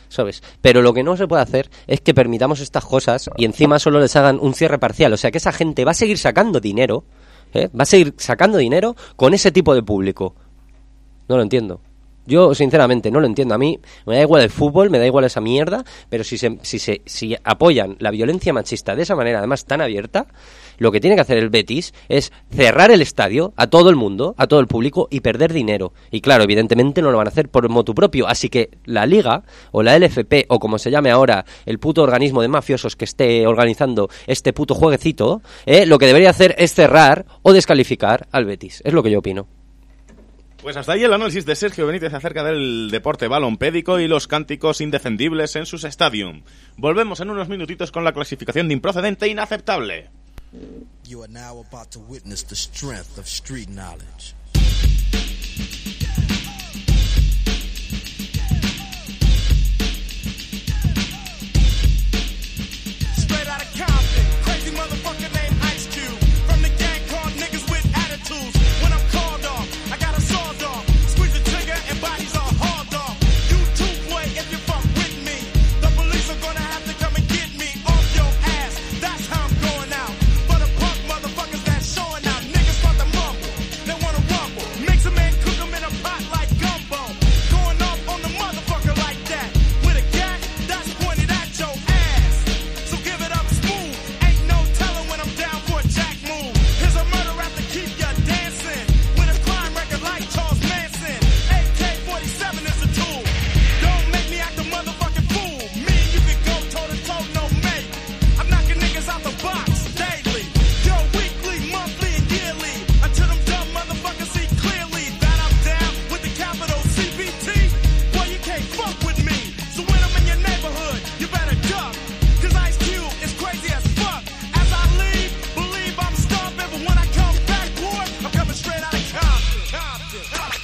¿sabes? Pero lo que no se puede hacer es que permitamos estas cosas y encima solo les hagan un cierre parcial. O sea, que esa gente va a seguir sacando dinero, va a seguir sacando dinero con ese tipo de público. No lo entiendo. Yo, sinceramente, no lo entiendo. A mí me da igual el fútbol, me da igual esa mierda, pero si apoyan la violencia machista de esa manera, además tan abierta, lo que tiene que hacer el Betis es cerrar el estadio a todo el mundo, a todo el público y perder dinero. Y claro, evidentemente no lo van a hacer por motu propio. Así que la Liga, o la LFP, o como se llame ahora, el puto organismo de mafiosos que esté organizando este puto jueguecito, lo que debería hacer es cerrar o descalificar al Betis. Es lo que yo opino. Pues hasta ahí el análisis de Sergio Benítez acerca del deporte balompédico y los cánticos indefendibles en sus estadios. Volvemos en unos minutitos con la clasificación de improcedente e inaceptable. You are now about to witness the strength of street knowledge. Straight out of Compton, crazy motherfucker named Ice Cube. From the gang called niggas with attitudes. When I'm called off, I got a sawed off. Squeeze the trigger and bodies are hauled off. You too, boy, if you fuck with me. The police are gonna have to come and get me off your ass. That's how I'm going out. For the punk motherfuckers that's showing out. Niggas want to mumble, they wanna rumble. Mix 'em and cook 'em in a pot like gumbo. Going off on the motherfucker like that. With a gat that's pointed at your ass. So give it up smooth. Ain't no telling when I'm down for a jack move. Here's a murder rap to keep ya dancing. With a crime record like Charles Manson. AK-47 is a tool. Don't make me act a motherfucking fool. Me and you can go toe to toe, no mate. I'm knocking niggas out the box daily. Yo, weekly, monthly, and yearly. Until them dumb motherfuckers see clearly that I'm down with the capital CBT. Boy, you can't fuck with me. So when I'm in your neighborhood, you better duck. Cause Ice Cube is crazy as fuck. As I leave, believe I'm stomping. But when I come back, boy, I'm coming straight out of Compton.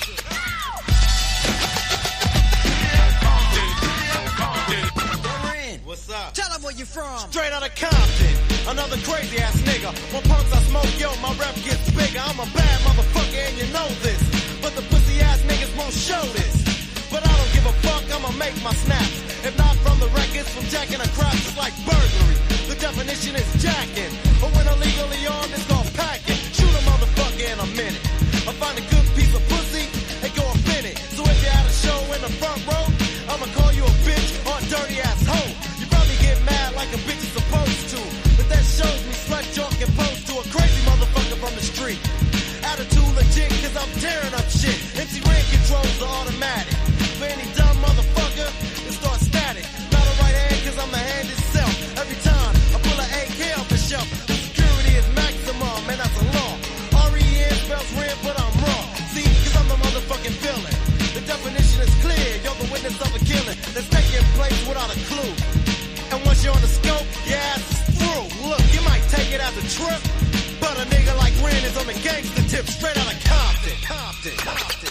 What's up? Tell 'em where you from. Straight out of Compton. Another crazy ass nigga. When punks I smoke, yo, my rep gets bigger. I'm a bad motherfucker and you know this. But the pussy ass niggas won't show this. But I don't give a fuck, I'ma make my snaps. If not from the records, from jacking a crop, it's like burglary. The definition is jacking. But when illegally armed, it's called packing. Shoot a motherfucker in a minute. I find a good piece of pussy and go up in it. So if you had a show in the front row, I'ma call you a bitch or a dirty ass hoe. You probably get mad like a bitch is supposed to. But that shows me slut talk and pose to a crazy motherfucker from the street. Attitude legit cause I'm tearing up shit. MC Ren controls are automatic. For any dumb motherfucker, it starts static. Not a right hand cause I'm the hand itself. Every time I pull an AK off the shelf, the security is maximum and that's a law. R-E-N spells red but I'm wrong. See, cause I'm the motherfucking villain. The definition is clear, you're the witness of a killing that's taking place without a clue. And once you're on the scope, your ass is through. Look, you might take it as a trip, but a nigga like Ren is on the gangster tip, straight out of Compton. Compton.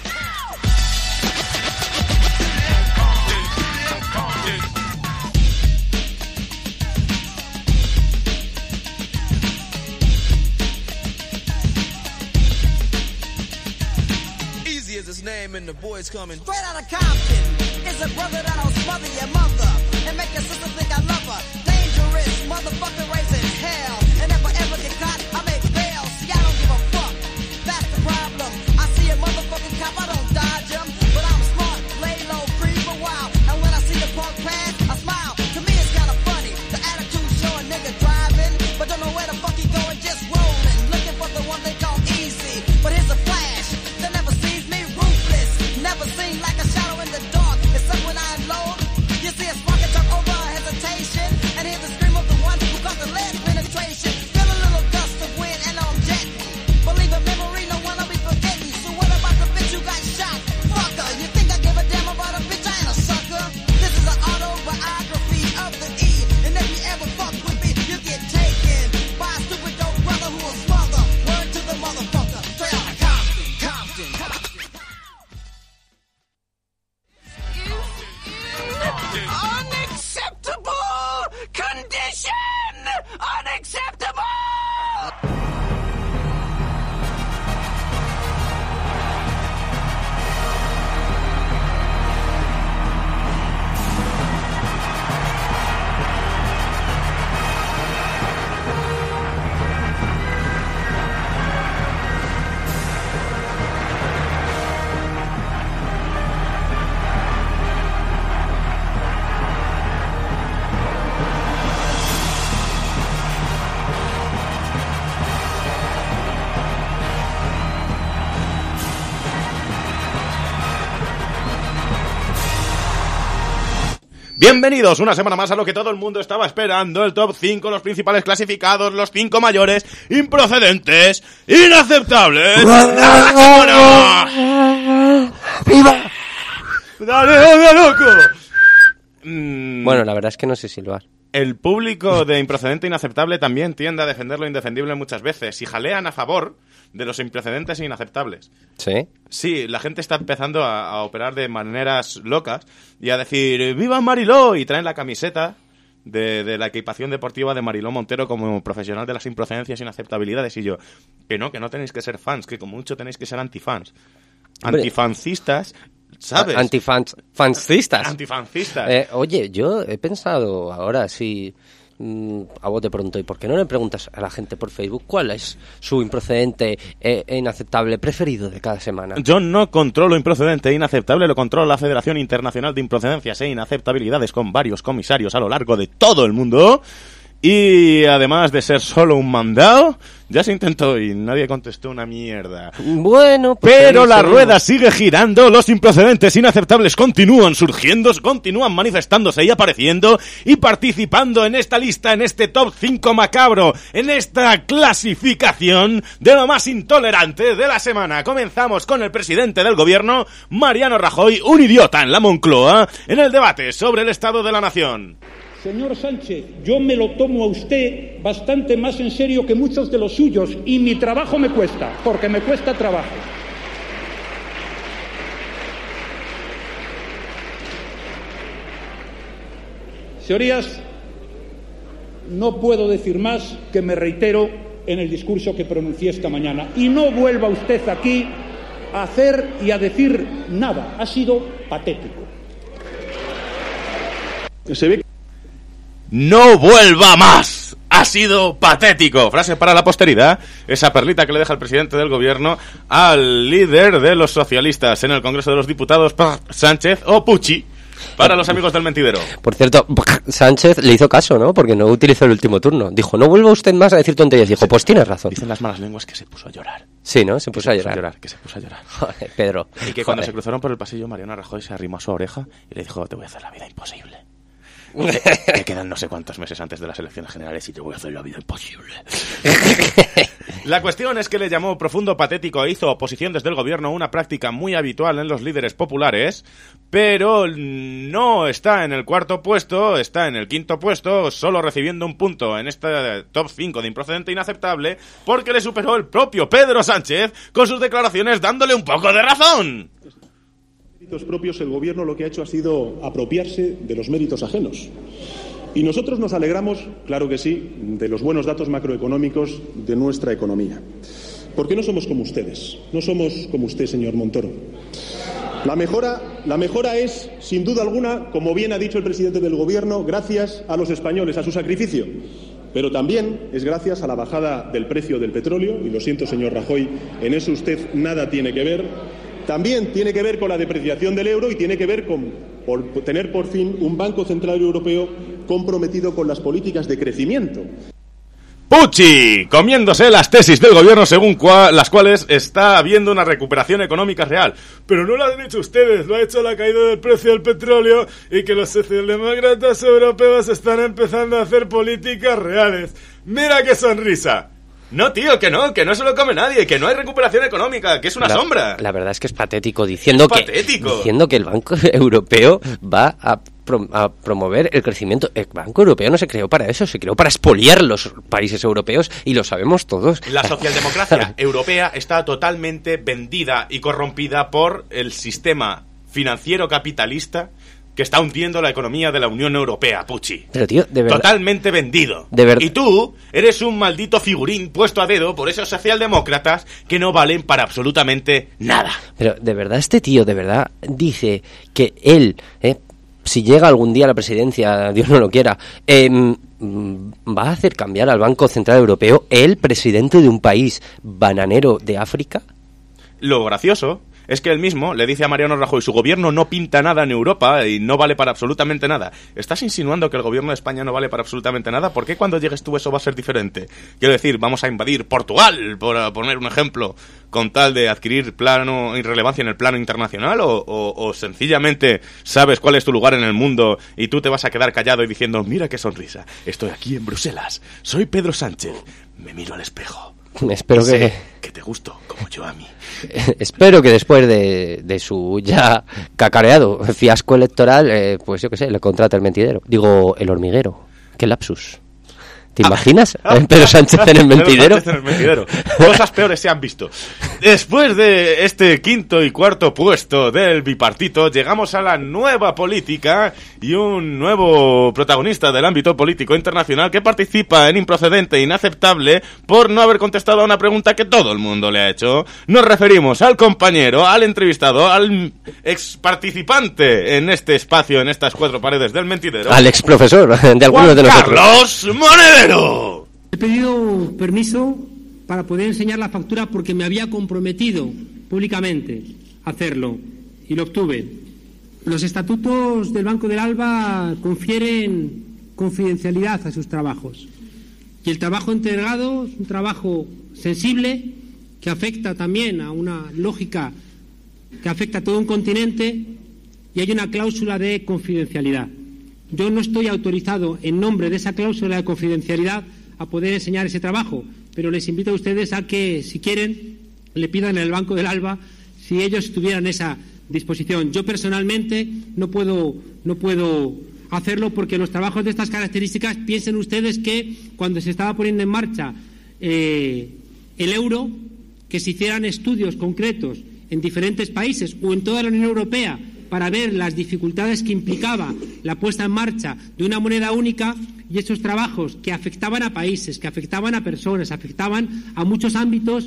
Easy as his name and the boys coming. Straight out of Compton is a brother that'll smother your mother and make your sister think I love her. Dangerous motherfucker raising hell. And if I ever get caught, I make bail. See, I don't give a fuck. That's the problem. I see a motherfucking cop, I don't dodge him. But I'm smart, lay low, free for a while. And when I see the punk pass, I smile. To me, it's kinda funny. The attitude show a nigga driving, but don't know where the fuck he going, just rolling. Looking for the one they call easy. But here's a flash that never sees me, ruthless. Never seen like a shadow in the dark. It's up when I unload. You see a spark and turn over hesitation. And hear the scream of the one who got the lead Bienvenidos una semana más a lo que todo el mundo estaba esperando, el top 5, los principales clasificados, los 5 mayores, improcedentes, inaceptables. ¡Viva! ¡Dale, loco! Bueno, la verdad es que no sé silbar. El público de improcedente e inaceptable también tiende a defender lo indefendible muchas veces y jalean a favor de los improcedentes e inaceptables. ¿Sí? Sí, la gente está empezando a operar de maneras locas y a decir ¡viva Mariló! Y traen la camiseta de la equipación deportiva de Mariló Montero como profesional de las improcedencias e inaceptabilidades. Y yo, que no tenéis que ser fans, que como mucho tenéis que ser antifans. Antifancistas, ¿sabes? Antifancistas. Antifancistas. Oye, yo he pensado ahora sí a vos de pronto, ¿y por qué no le preguntas a la gente por Facebook cuál es su improcedente e inaceptable preferido de cada semana? Yo no controlo improcedente e inaceptable, lo controla la Federación Internacional de Improcedencias e Inaceptabilidades con varios comisarios a lo largo de todo el mundo. Y además de ser solo un mandado, ya se intentó y nadie contestó una mierda. Bueno, pues pero la rueda sigue girando, los improcedentes inaceptables continúan surgiendo, continúan manifestándose y apareciendo y participando en esta lista, en este top 5 macabro, en esta clasificación de lo más intolerante de la semana. Comenzamos con el presidente del gobierno, Mariano Rajoy, un idiota en la Moncloa, en el debate sobre el estado de la nación. Señor Sánchez, yo me lo tomo a usted bastante más en serio que muchos de los suyos y mi trabajo me cuesta, porque me cuesta trabajo. Señorías, no puedo decir más que me reitero en el discurso que pronuncié esta mañana. Y no vuelva usted aquí a hacer y a decir nada. Ha sido patético. Se ve. ¡No vuelva más! Ha sido patético. Frase para la posteridad. Esa perlita que le deja el presidente del gobierno al líder de los socialistas en el Congreso de los Diputados, Sánchez o Pucci, para los amigos del mentidero. Por cierto, Sánchez le hizo caso, ¿no? Porque no utilizó el último turno. Dijo, no vuelva usted más a decir tonterías. Dijo, pues tienes razón. Dicen las malas lenguas que se puso a llorar. Sí, ¿no? Se puso a llorar. Que se puso a llorar. Joder, Pedro. Y que cuando se cruzaron por el pasillo, Mariano Rajoy se arrimó a su oreja y le dijo, te voy a hacer la vida imposible. Me quedan no sé cuántos meses antes de las elecciones generales y te voy a hacer la vida imposible. La cuestión es que le llamó profundo patético e hizo oposición desde el gobierno, una práctica muy habitual en los líderes populares, pero no está en el cuarto puesto, está en el quinto puesto, solo recibiendo un punto en este top 5 de improcedente e inaceptable, porque le superó el propio Pedro Sánchez con sus declaraciones dándole un poco de razón. Méritos propios, el gobierno lo que ha hecho ha sido apropiarse de los méritos ajenos. Y nosotros nos alegramos, claro que sí, de los buenos datos macroeconómicos de nuestra economía. Porque no somos como ustedes, no somos como usted, señor Montoro. La mejora es, sin duda alguna, como bien ha dicho el presidente del gobierno, gracias a los españoles, a su sacrificio. Pero también es gracias a la bajada del precio del petróleo, y lo siento, señor Rajoy, en eso usted nada tiene que ver. También tiene que ver con la depreciación del euro y tiene que ver con tener por fin un Banco Central Europeo comprometido con las políticas de crecimiento. Pucci, comiéndose las tesis del gobierno según las cuales está habiendo una recuperación económica real. Pero no lo han hecho ustedes, lo ha hecho la caída del precio del petróleo y que los socialdemócratas europeos están empezando a hacer políticas reales. ¡Mira qué sonrisa! No, tío, que no se lo come nadie, que no hay recuperación económica, que es una sombra. La verdad es que es patético, diciendo que el Banco Europeo va a promover el crecimiento. El Banco Europeo no se creó para eso, se creó para expoliar los países europeos y lo sabemos todos. La socialdemocracia europea está totalmente vendida y corrompida por el sistema financiero capitalista que está hundiendo la economía de la Unión Europea, Pucci. Pero tío, de verdad. Totalmente vendido. De verdad. Y tú eres un maldito figurín puesto a dedo por esos socialdemócratas que no valen para absolutamente nada. Pero de verdad este tío, de verdad, dice que él, si llega algún día a la presidencia, Dios no lo quiera, va a hacer cambiar al Banco Central Europeo, el presidente de un país bananero de África. Lo gracioso es que él mismo le dice a Mariano Rajoy, su gobierno no pinta nada en Europa y no vale para absolutamente nada. ¿Estás insinuando que el gobierno de España no vale para absolutamente nada? ¿Por qué cuando llegues tú eso va a ser diferente? Quiero decir, vamos a invadir Portugal, por poner un ejemplo, con tal de adquirir plano y relevancia en el plano internacional, o sencillamente sabes cuál es tu lugar en el mundo y tú te vas a quedar callado y diciendo, mira qué sonrisa, estoy aquí en Bruselas, soy Pedro Sánchez, me miro al espejo. Espero que te gusto como yo a mí. Espero que después de su ya cacareado fiasco electoral, pues yo qué sé, le contrate el mentidero. Digo, el hormiguero. Qué lapsus. ¿Te imaginas? Pedro Sánchez en el mentidero. Cosas peores se han visto. Después de este quinto y cuarto puesto del bipartito, llegamos a la nueva política y un nuevo protagonista del ámbito político internacional que participa en Improcedente e Inaceptable por no haber contestado a una pregunta que todo el mundo le ha hecho. Nos referimos al compañero, al entrevistado, al ex participante en este espacio, en estas cuatro paredes del mentidero. Al ex profesor de algunos de nosotros. Carlos Monedero. He pedido permiso para poder enseñar la factura porque me había comprometido públicamente a hacerlo y lo obtuve. Los estatutos del Banco del Alba confieren confidencialidad a sus trabajos y el trabajo entregado es un trabajo sensible que afecta también a una lógica que afecta a todo un continente y hay una cláusula de confidencialidad. Yo no estoy autorizado en nombre de esa cláusula de confidencialidad a poder enseñar ese trabajo, pero les invito a ustedes a que, si quieren, le pidan en el Banco del Alba si ellos tuvieran esa disposición. Yo personalmente no puedo hacerlo porque los trabajos de estas características, piensen ustedes que cuando se estaba poniendo en marcha el euro, que se hicieran estudios concretos en diferentes países o en toda la Unión Europea para ver las dificultades que implicaba la puesta en marcha de una moneda única y esos trabajos que afectaban a países, que afectaban a personas, afectaban a muchos ámbitos,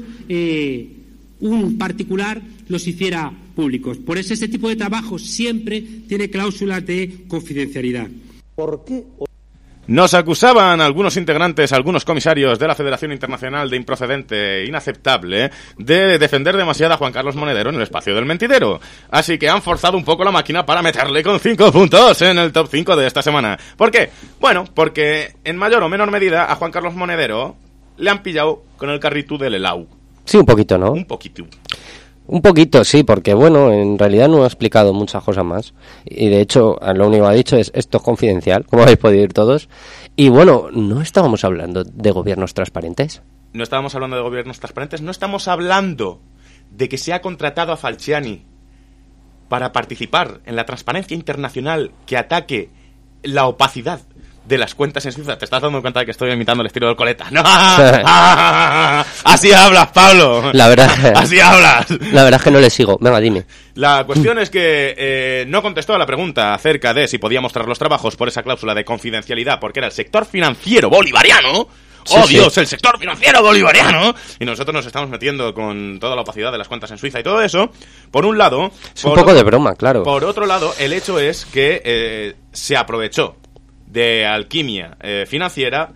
un particular los hiciera públicos. Por eso ese tipo de trabajo siempre tiene cláusulas de confidencialidad. ¿Por qué? Nos acusaban algunos integrantes, algunos comisarios de la Federación Internacional de Improcedente e Inaceptable de defender demasiado a Juan Carlos Monedero en el espacio del mentidero. Así que han forzado un poco la máquina para meterle con 5 puntos en el top 5 de esta semana. ¿Por qué? Bueno, porque en mayor o menor medida a Juan Carlos Monedero le han pillado con el carrito del helado. Sí, un poquito, ¿no? Un poquito. Un poquito, sí, porque bueno, en realidad no ha explicado muchas cosas más. Y de hecho, lo único que ha dicho es esto es confidencial, como habéis podido oír todos. Y bueno, ¿no estábamos hablando de gobiernos transparentes? No estábamos hablando de gobiernos transparentes, no estamos hablando de que se ha contratado a Falciani para participar en la transparencia internacional que ataque la opacidad de las cuentas en Suiza. ¿Te estás dando cuenta de que estoy imitando el estilo del Coleta? ¡No! ¡Así hablas, Pablo! La verdad, ¡así hablas! La verdad es que no le sigo. Venga, dime. La cuestión es que no contestó a la pregunta acerca de si podía mostrar los trabajos por esa cláusula de confidencialidad, porque era el sector financiero bolivariano. Sí, ¡Oh, sí. Dios! El sector financiero bolivariano. Y nosotros nos estamos metiendo con toda la opacidad de las cuentas en Suiza y todo eso. Por un lado... Es un poco de broma, claro. Por otro lado, el hecho es que se aprovechó de alquimia financiera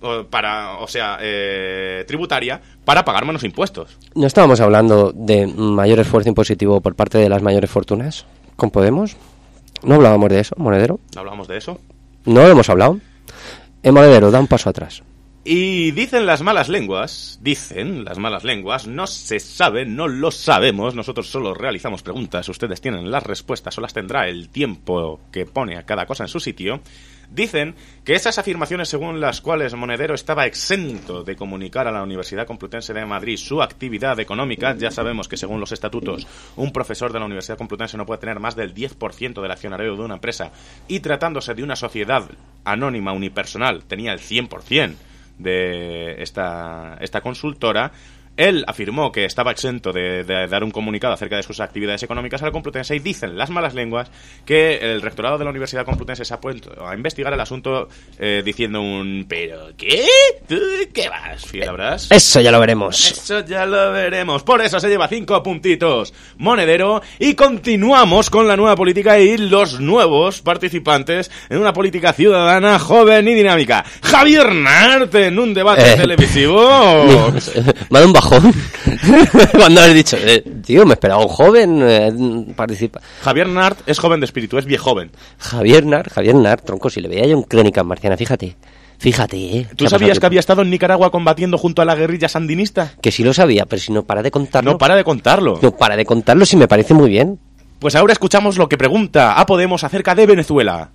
tributaria para pagar menos impuestos. ¿No estábamos hablando de mayor esfuerzo impositivo por parte de las mayores fortunas con Podemos? ¿No hablábamos de eso, Monedero? ¿No hablamos de eso? ¿No lo hemos hablado? Monedero, da un paso atrás. Y dicen las malas lenguas, no se sabe, no lo sabemos, nosotros solo realizamos preguntas, ustedes tienen las respuestas o las tendrá el tiempo que pone a cada cosa en su sitio. Dicen que esas afirmaciones según las cuales Monedero estaba exento de comunicar a la Universidad Complutense de Madrid su actividad económica, ya sabemos que según los estatutos un profesor de la Universidad Complutense no puede tener más del 10% del accionariado de una empresa y tratándose de una sociedad anónima unipersonal tenía el 100% de esta consultora. Él afirmó que estaba exento de dar un comunicado acerca de sus actividades económicas a la Complutense y dicen las malas lenguas que el rectorado de la Universidad Complutense se ha puesto a investigar el asunto diciendo ¿pero qué? ¿Tú qué vas? ¿Fielabras? Eso ya lo veremos. Eso ya lo veremos. Por eso se lleva 5 puntitos Monedero y continuamos con la nueva política y los nuevos participantes en una política ciudadana, joven y dinámica. Javier Nart en un debate televisivo. Me ha dado un bajón viejón. Cuando has dicho, tío, me esperaba un joven participa. Javier Nart es joven de espíritu, es viejoven. Javier Nart, tronco, si le veía yo en Crónicas Marcianas, fíjate, ¿Tú sabías que había estado en Nicaragua combatiendo junto a la guerrilla sandinista? Que sí lo sabía, pero si no para de contarlo. No para de contarlo. No para de contarlo, si me parece muy bien. Pues ahora escuchamos lo que pregunta a Podemos acerca de Venezuela.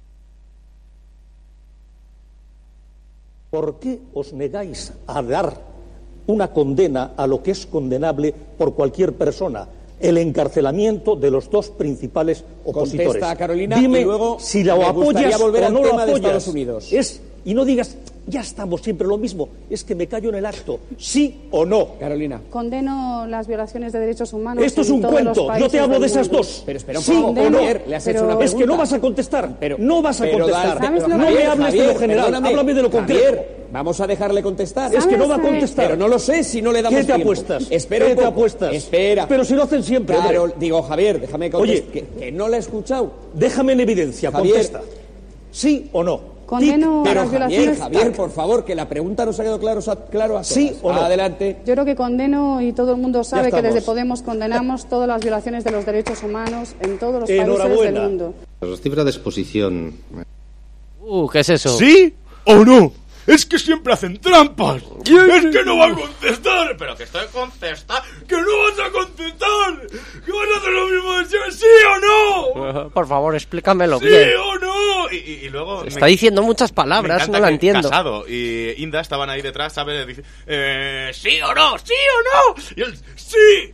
¿Por qué os negáis a dar una condena a lo que es condenable por cualquier persona? El encarcelamiento de los dos principales opositores. Contesta, Carolina, dime y luego si lo apoyas volver o al no lo tema de apoyas. Estados Unidos. Y no digas, ya estamos siempre lo mismo. Es que me callo en el acto. ¿Sí o no? Carolina. Condeno las violaciones de derechos humanos. Esto es un cuento. Yo te hablo de esas dos. Pero espera un ¿Sí poco, o no? le has hecho una pregunta. Es que no vas a contestar. No vas a contestar. no me hables de lo general. Háblame de lo concreto. Javier, vamos a dejarle contestar. Es que no va a contestar. Pero no lo sé si no le damos ¿Qué te tiempo. apuestas? Espera ¿Qué un te poco. apuestas? Espera. Pero si lo hacen siempre. Claro, hombre. digo, Javier, déjame contestar. Oye, que no le he escuchado. Déjame en evidencia, Javier. contesta. ¿Sí o no? Condeno Pero las violaciones. Javier, por favor, que la pregunta nos ha quedado claro a todas. ¿Sí o no? Adelante. Yo creo que condeno, y todo el mundo sabe que estamos. desde Podemos condenamos todas las violaciones de los derechos humanos en todos los países Enhorabuena. del mundo. Las cifras de exposición. ¿Qué es eso? ¿Sí o no? Es que siempre hacen trampas. Es que no va a contestar. Pero que estoy contestando. Que no vas a contestar. Que vas a hacer lo mismo de siempre. ¿Sí o no? Por favor, explícamelo ¿Sí bien. o no? Y luego... Está diciendo muchas palabras, no la entiendo. Casado y Inda estaban ahí detrás, ¿sabes? Dice, ¿sí o no? ¿Sí o no? Y él, ¡sí!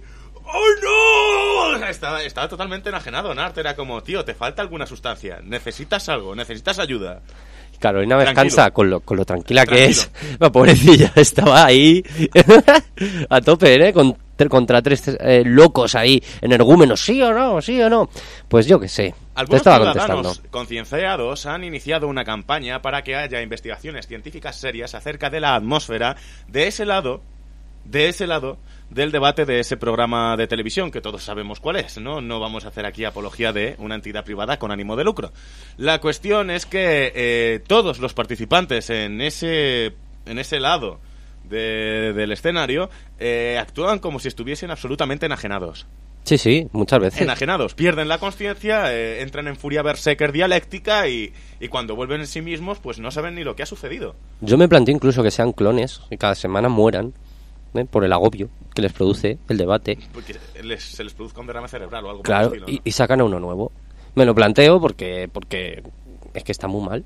¡Oh, no! Estaba totalmente enajenado, Nart. Era como, tío, te falta alguna sustancia. Necesitas algo, necesitas ayuda. Carolina descansa con lo tranquila que es. Tranquilo. La pobrecilla estaba ahí a tope, contra tres locos ahí, energúmenos. ¿Sí o no? ¿Sí o no? Pues yo qué sé. Te Algunos estaba ciudadanos contestando. concienciados han iniciado una campaña para que haya investigaciones científicas serias acerca de la atmósfera de ese lado del debate de ese programa de televisión, que todos sabemos cuál es, ¿no? No vamos a hacer aquí apología de una entidad privada con ánimo de lucro. La cuestión es que todos los participantes en ese lado del escenario actúan como si estuviesen absolutamente enajenados. Sí, muchas veces. Enajenados, pierden la conciencia, entran en furia berserker dialéctica y cuando vuelven en sí mismos, pues no saben ni lo que ha sucedido. Yo me planteo incluso que sean clones, que cada semana mueran por el agobio que les produce el debate. Porque se les produzca un derrame cerebral o algo Claro, por el estilo, ¿no? y sacan a uno nuevo. Me lo planteo porque es que está muy mal.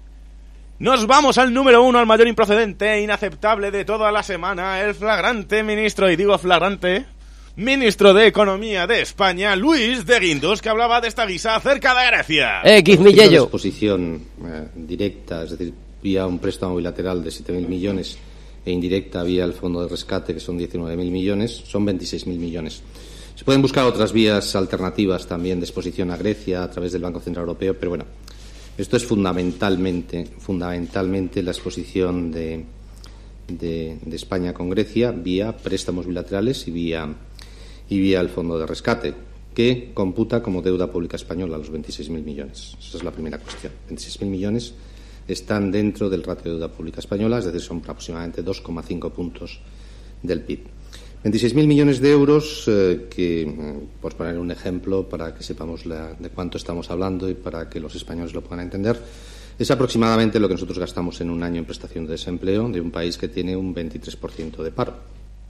Nos vamos al número 1, al mayor improcedente e inaceptable de toda la semana, el flagrante ministro, y digo flagrante, ministro de Economía de España, Luis de Guindos, que hablaba de esta guisa acerca de Grecia. La exposición directa, es decir, vía un préstamo bilateral de 7.000 millones e indirecta vía el fondo de rescate, que son 19.000 millones, son 26.000 millones. Se pueden buscar otras vías alternativas también de exposición a Grecia a través del Banco Central Europeo, pero bueno, esto es fundamentalmente la exposición de España con Grecia vía préstamos bilaterales y vía el fondo de rescate, que computa como deuda pública española los 26.000 millones. Esa es la primera cuestión. 26.000 millones están dentro del ratio de deuda pública española, es decir, son aproximadamente 2,5 puntos del PIB. 26.000 millones de euros que, por poner un ejemplo, para que sepamos de cuánto estamos hablando y para que los españoles lo puedan entender, es aproximadamente lo que nosotros gastamos en un año en prestación de desempleo de un país que tiene un 23% de paro.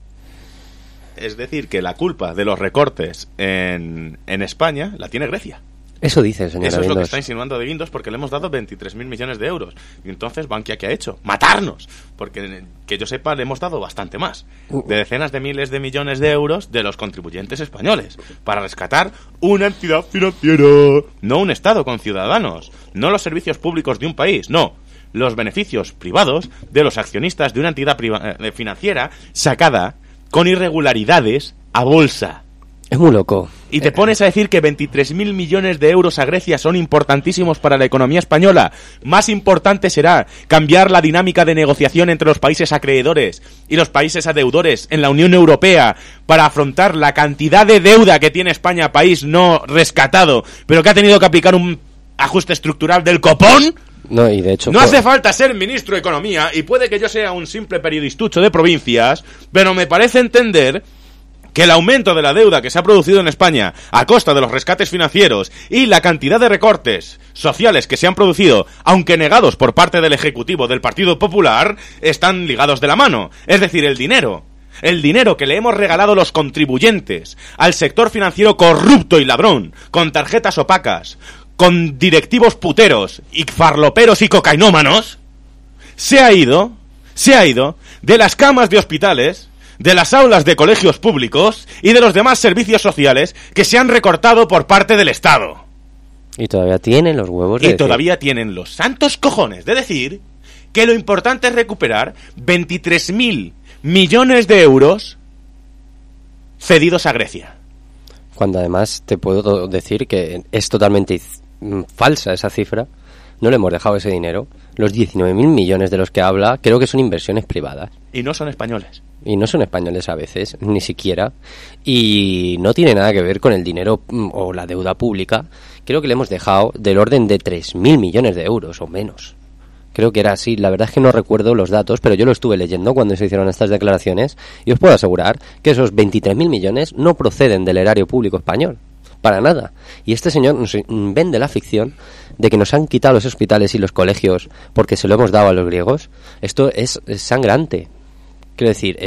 Es decir, que la culpa de los recortes en España la tiene Grecia. Eso dice el señor Eso es lo que Guindos. está insinuando de Guindos, porque le hemos dado 23.000 millones de euros. Y entonces, Bankia, ¿qué ha hecho? ¡Matarnos! Porque, que yo sepa, le hemos dado bastante más. De decenas de miles de millones de euros de los contribuyentes españoles. Para rescatar una entidad financiera. No un Estado con ciudadanos. No los servicios públicos de un país. No. Los beneficios privados de los accionistas de una entidad financiera sacada con irregularidades a bolsa. Es muy loco. Y te pones a decir que 23.000 millones de euros a Grecia son importantísimos para la economía española. Más importante será cambiar la dinámica de negociación entre los países acreedores y los países adeudores en la Unión Europea para afrontar la cantidad de deuda que tiene España, país no rescatado, pero que ha tenido que aplicar un ajuste estructural del copón. No, y de hecho... No hace falta ser ministro de Economía, y puede que yo sea un simple periodistucho de provincias, pero me parece entender que el aumento de la deuda que se ha producido en España a costa de los rescates financieros y la cantidad de recortes sociales que se han producido, aunque negados por parte del Ejecutivo del Partido Popular, están ligados de la mano. Es decir, el dinero que le hemos regalado los contribuyentes al sector financiero corrupto y ladrón, con tarjetas opacas, con directivos puteros y farloperos y cocainómanos, se ha ido de las camas de hospitales, de las aulas de colegios públicos y de los demás servicios sociales que se han recortado por parte del Estado. Y todavía tienen los huevos de Y todavía tienen los santos cojones de decir que lo importante es recuperar 23.000 millones de euros cedidos a Grecia. Cuando además te puedo decir que es totalmente falsa esa cifra. No le hemos dejado ese dinero. Los 19.000 millones de los que habla creo que son inversiones privadas. Y no son españoles. Y no son españoles a veces, ni siquiera. Y no tiene nada que ver con el dinero o la deuda pública. Creo que le hemos dejado del orden de 3.000 millones de euros o menos. Creo que era así. La verdad es que no recuerdo los datos, pero yo lo estuve leyendo cuando se hicieron estas declaraciones. Y os puedo asegurar que esos 23.000 millones no proceden del erario público español. Para nada. Y este señor nos vende la ficción de que nos han quitado los hospitales y los colegios porque se lo hemos dado a los griegos. Esto es sangrante. Quiero decir,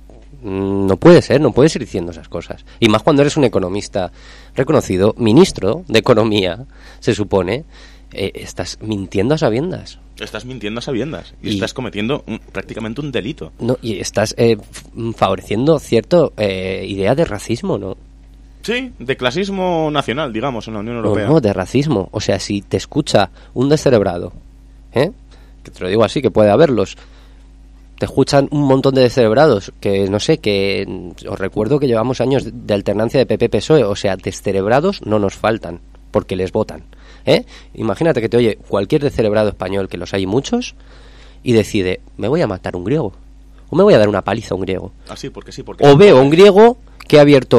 no puede ser, no puedes ir diciendo esas cosas. Y más cuando eres un economista reconocido, ministro de Economía, se supone, estás mintiendo a sabiendas. Estás mintiendo a sabiendas y estás cometiendo prácticamente un delito. No, y estás favoreciendo cierta idea de racismo, ¿no? Sí, de clasismo nacional, digamos, en la Unión Europea. No, de racismo. O sea, si te escucha un descerebrado, que te lo digo así, que puede haberlos, te escuchan un montón de descerebrados, que no sé, que os recuerdo que llevamos años de alternancia de PP-PSOE, o sea, descerebrados no nos faltan, porque les votan. Imagínate que te oye cualquier descerebrado español, que los hay muchos, y decide, me voy a matar a un griego, o me voy a dar una paliza a un griego. Ah, sí, porque sí, porque... O veo a un griego que ha abierto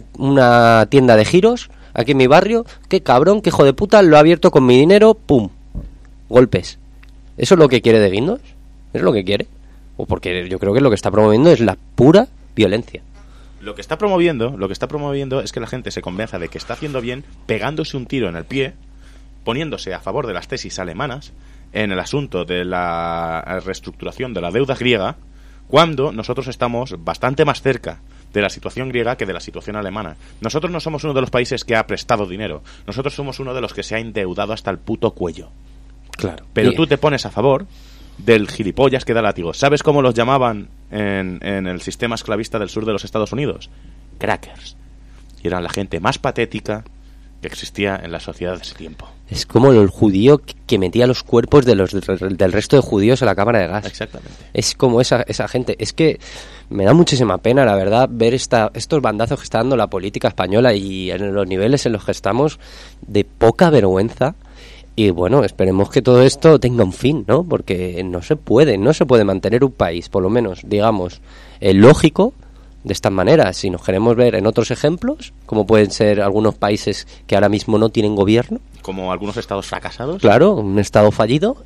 una tienda de giros aquí en mi barrio, qué cabrón, qué hijo de puta, lo ha abierto con mi dinero, pum, golpes. ¿Eso es lo que quiere de Guindos? ¿Es lo que quiere? O porque yo creo que lo que está promoviendo es la pura violencia. Lo que está promoviendo es que la gente se convenza de que está haciendo bien pegándose un tiro en el pie, poniéndose a favor de las tesis alemanas en el asunto de la reestructuración de la deuda griega, cuando nosotros estamos bastante más cerca de la situación griega que de la situación alemana. Nosotros no somos uno de los países que ha prestado dinero. Nosotros somos uno de los que se ha endeudado hasta el puto cuello. Claro. Pero tú te pones a favor del gilipollas que da látigo. ¿Sabes cómo los llamaban en el sistema esclavista del sur de los Estados Unidos? Crackers. Y eran la gente más patética que existía en la sociedad de ese tiempo. Es como el judío que metía los cuerpos del resto de judíos a la cámara de gas. Exactamente. Es como esa gente. Es que me da muchísima pena, la verdad, ver estos bandazos que está dando la política española y en los niveles en los que estamos, de poca vergüenza. Y bueno, esperemos que todo esto tenga un fin, ¿no? Porque no se puede mantener un país, por lo menos, digamos, lógico, de esta manera. Si nos queremos ver en otros ejemplos, como pueden ser algunos países que ahora mismo no tienen gobierno, como algunos estados fracasados. Claro, un estado fallido,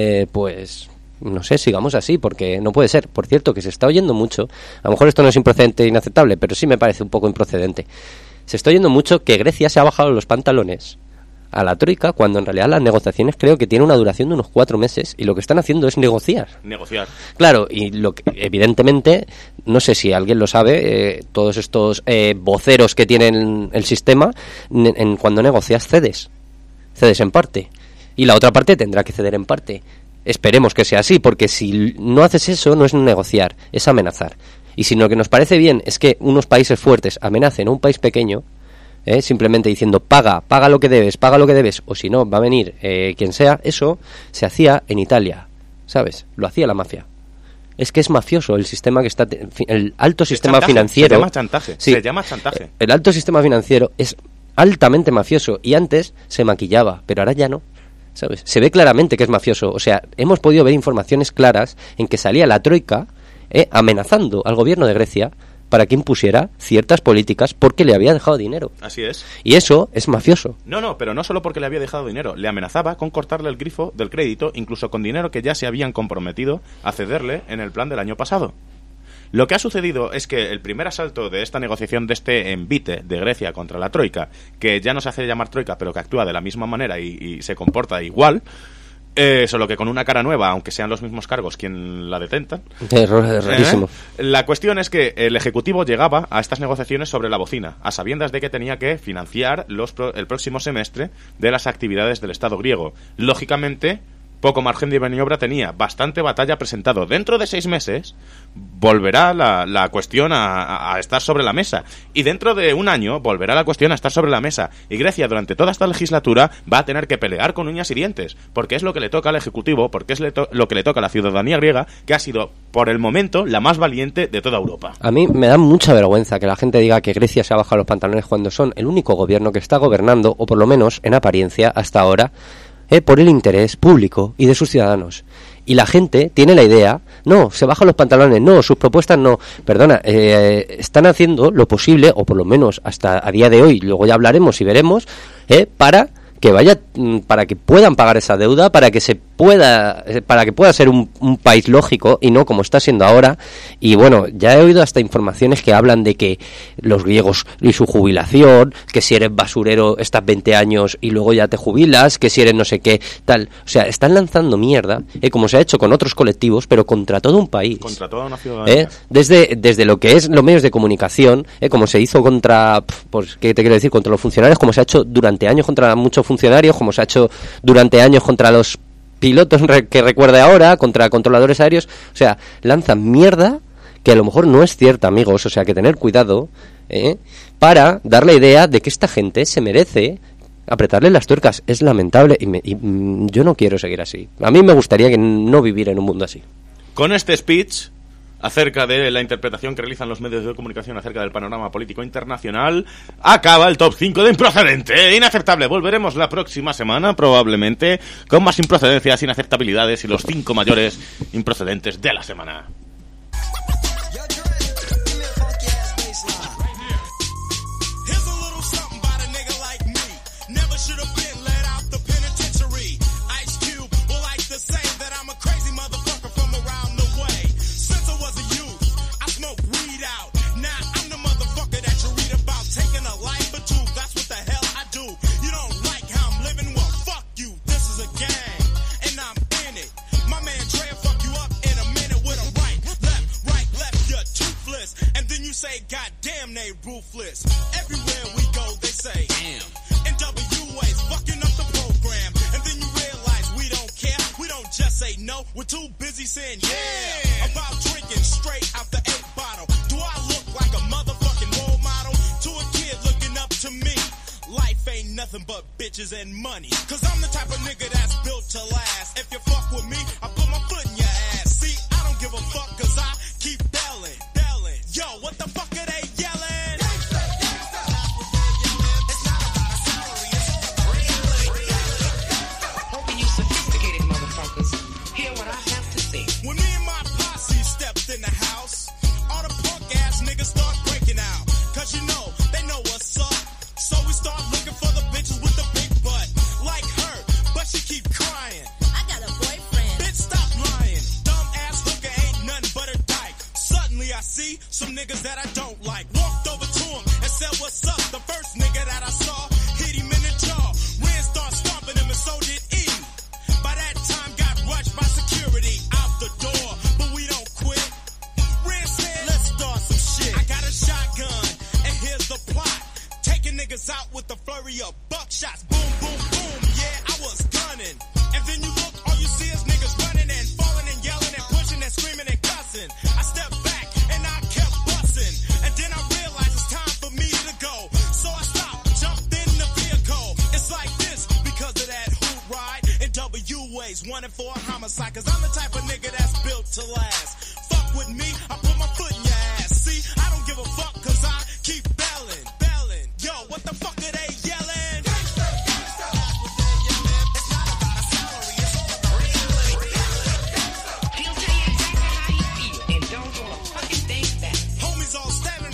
pues no sé, sigamos así, porque no puede ser. Por cierto, que se está oyendo mucho, a lo mejor esto no es improcedente e inaceptable, pero sí me parece un poco improcedente. Se está oyendo mucho que Grecia se ha bajado los pantalones a la troika, cuando en realidad las negociaciones creo que tienen una duración de unos 4 meses y lo que están haciendo es negociar. Claro, y lo que, evidentemente, no sé si alguien lo sabe, todos estos voceros que tienen el sistema, cuando negocias cedes en parte y la otra parte tendrá que ceder en parte. Esperemos que sea así, porque si no haces eso no es negociar, es amenazar. Y si lo que nos parece bien es que unos países fuertes amenacen a un país pequeño, simplemente diciendo paga lo que debes, o si no va a venir quien sea, eso se hacía en Italia, ¿sabes? Lo hacía la mafia. Es que es mafioso el sistema que está, el alto sistema financiero. Se llama chantaje. El alto sistema financiero es altamente mafioso y antes se maquillaba, pero ahora ya no, ¿sabes? Se ve claramente que es mafioso. O sea, hemos podido ver informaciones claras en que salía la troika amenazando al gobierno de Grecia para que impusiera ciertas políticas porque le había dejado dinero. Así es. Y eso es mafioso. No, pero no solo porque le había dejado dinero, le amenazaba con cortarle el grifo del crédito, incluso con dinero que ya se habían comprometido a cederle en el plan del año pasado. Lo que ha sucedido es que el primer asalto de esta negociación, de este envite de Grecia contra la Troika, que ya no se hace llamar Troika, pero que actúa de la misma manera y se comporta igual, solo que con una cara nueva, aunque sean los mismos cargos quien la detentan. Es rarísimo. La cuestión es que el Ejecutivo llegaba a estas negociaciones sobre la bocina, a sabiendas de que tenía que financiar el próximo semestre de las actividades del Estado griego. Lógicamente, poco margen de maniobra tenía, bastante batalla presentado. Dentro de 6 meses volverá la cuestión a estar sobre la mesa, y dentro de 1 año volverá la cuestión a estar sobre la mesa, y Grecia durante toda esta legislatura va a tener que pelear con uñas y dientes, porque es lo que le toca al Ejecutivo, porque es lo que le toca a la ciudadanía griega, que ha sido por el momento la más valiente de toda Europa. A mí me da mucha vergüenza que la gente diga que Grecia se ha bajado los pantalones cuando son el único gobierno que está gobernando, o por lo menos en apariencia hasta ahora, por el interés público y de sus ciudadanos. Y la gente tiene la idea, no, se bajan los pantalones, no, sus propuestas no. Perdona, están haciendo lo posible, o por lo menos hasta a día de hoy, luego ya hablaremos y veremos, para que puedan pagar esa deuda, para que pueda ser un país lógico y no como está siendo ahora. Y bueno, ya he oído hasta informaciones que hablan de que los griegos y su jubilación, que si eres basurero estás 20 años y luego ya te jubilas, que si eres no sé qué, tal. O sea, están lanzando mierda, como se ha hecho con otros colectivos, pero contra todo un país. Contra toda una ciudadanía. Desde lo que es los medios de comunicación, como se hizo contra, pues, ¿qué te quiero decir? Contra los funcionarios, como se ha hecho durante años contra muchos funcionarios, como se ha hecho durante años contra los pilotos que recuerde ahora, contra controladores aéreos. O sea, lanzan mierda que a lo mejor no es cierta, amigos. O sea, que tener cuidado para dar la idea de que esta gente se merece apretarle las tuercas. Es lamentable y yo no quiero seguir así. A mí me gustaría que no vivir en un mundo así. Con este speech acerca de la interpretación que realizan los medios de comunicación acerca del panorama político internacional, acaba el top 5 de improcedente, inaceptable. Volveremos la próxima semana, probablemente, con más improcedencias, inaceptabilidades y los 5 mayores improcedentes de la semana. Say, goddamn, they ruthless. Everywhere we go, they say, damn. NWA's fucking up the program. And then you realize we don't care. We don't just say no. We're too busy saying yeah. About drinking straight out the 8 bottle. Do I look like a motherfucking role model to a kid looking up to me? Life ain't nothing but bitches and money. Cause I'm the type of nigga that's built to last. If you fuck with me, I put my foot in your ass. See, I don't give a fuck cause I keep belling. Yo, what the fuck are they yelling? It's not about a salary, it's all real. Hoping you sophisticated motherfuckers hear what I have to say. When me and my posse stepped in the house, all the punk ass niggas start breaking out. Cause you know, they know what's up. So we start looking for the bitches with the big butt. Like her, but she keep crying. I got a boyfriend. Bitch, stop lying. Dumb ass hooker ain't nothing but a dyke. Suddenly I see some niggas that I don't like. Walked over to him and said, what's up? The first nigga that I saw hit him in the jaw. Ren started stomping him and so did Eve. By that time got rushed by security out the door, but we don't quit. Ren said, let's start some shit. I got a shotgun and here's the plot. Taking niggas out with the flurry of buckshots. Boom, boom, boom, yeah, I was gunning. And then you look, all you see is niggas running and falling and yelling and pushing and screaming and cussing. I stepped back and I kept busting. And then I realized it's time for me to go. So I stopped, jumped in the vehicle. It's like this because of that hoot ride. And WA's wanted for a homicide. Cause I'm the type of nigga that's built to last. Fuck with me, I put my foot in your ass. See, I don't give a fuck cause I keep belling. Yo, what the fuck are they yelling? Homies all standing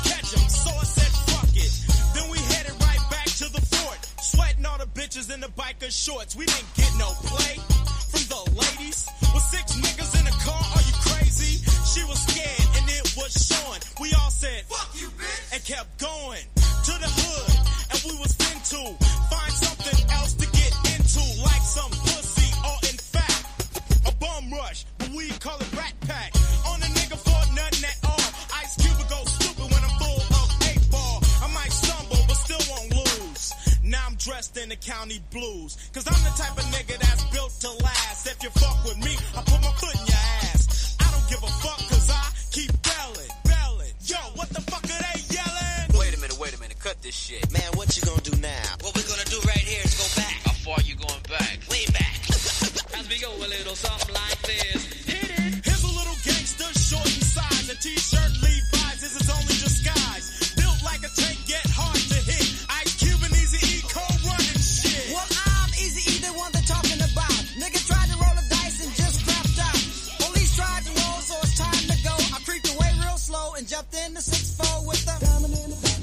catch him, so I said fuck it. Then we headed right back to the fort, sweating all the bitches in the biker shorts. We didn't get no play from the ladies. With 6 niggas in the car, are you crazy? She was scared and it was showing. We all said fuck you, bitch, and kept going to the hood, and we was into find something else to get into, like some pussy or in fact a bum rush, but we call it Rat Pack. On a nigga for nothing at all. Ice Cube will go stupid when I'm full of 8-ball. I might stumble, but still won't lose. Now I'm dressed in the county blues, cause I'm the type of nigga that's built to last. If you fuck with me, I put my foot in your ass. I don't give a fuck, cause I keep belling, belling. Yo, what the fuck are they yelling? Wait a minute, cut this shit. Man, what you gonna do now? What we're gonna do right here is go back. How far you going back? Way back. As we go a little something like this. Hit it. Here's a little gangster, short in size. A t-shirt Levi's is his only disguise. Built like a tank, get hard to hit. Ice Cube and Eazy-E co-running shit. Well, I'm Eazy-E, the one they're talking about. Nigga tried to roll the dice and just crapped out. Police tried to roll, so it's time to go. I creeped away real slow and jumped in the 6-4 with the diamond in the back.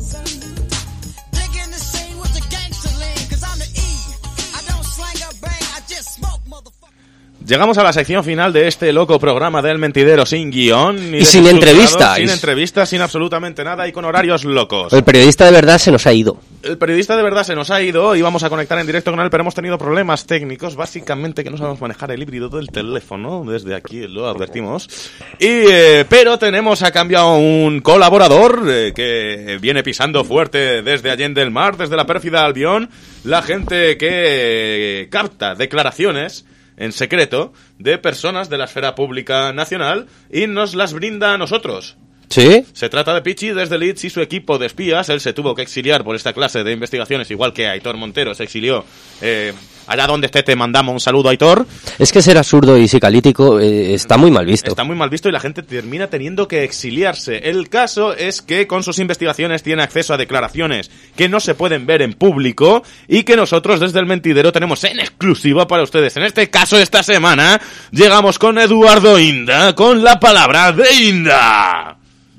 Digging the scene with the gangster lean, cause I'm the E. I don't slang or bang, I just smoke, motherfucker. Llegamos a la sección final de este loco programa del Mentidero sin guión Y sin entrevistas. Sin entrevistas, sin absolutamente nada y con horarios locos. El periodista de verdad se nos ha ido. El periodista de verdad se nos ha ido. Íbamos a conectar en directo con él, pero hemos tenido problemas técnicos. Básicamente que no sabemos manejar el híbrido del teléfono. Desde aquí lo advertimos. Pero tenemos a cambio un colaborador que viene pisando fuerte desde Allende el Mar, desde la pérfida Albión. La gente que capta declaraciones en secreto de personas de la esfera pública nacional y nos las brinda a nosotros. ¿Sí? Se trata de Pichi desde Leeds y su equipo de espías. Él se tuvo que exiliar por esta clase de investigaciones, igual que Aitor Montero se exilió. Allá donde esté te mandamos un saludo, Aitor. Es que ser absurdo y psicalítico está muy mal visto. Está muy mal visto y la gente termina teniendo que exiliarse. El caso es que con sus investigaciones tiene acceso a declaraciones que no se pueden ver en público y que nosotros desde el Mentidero tenemos en exclusiva para ustedes. En este caso, esta semana, llegamos con Eduardo Inda, con la palabra de Inda.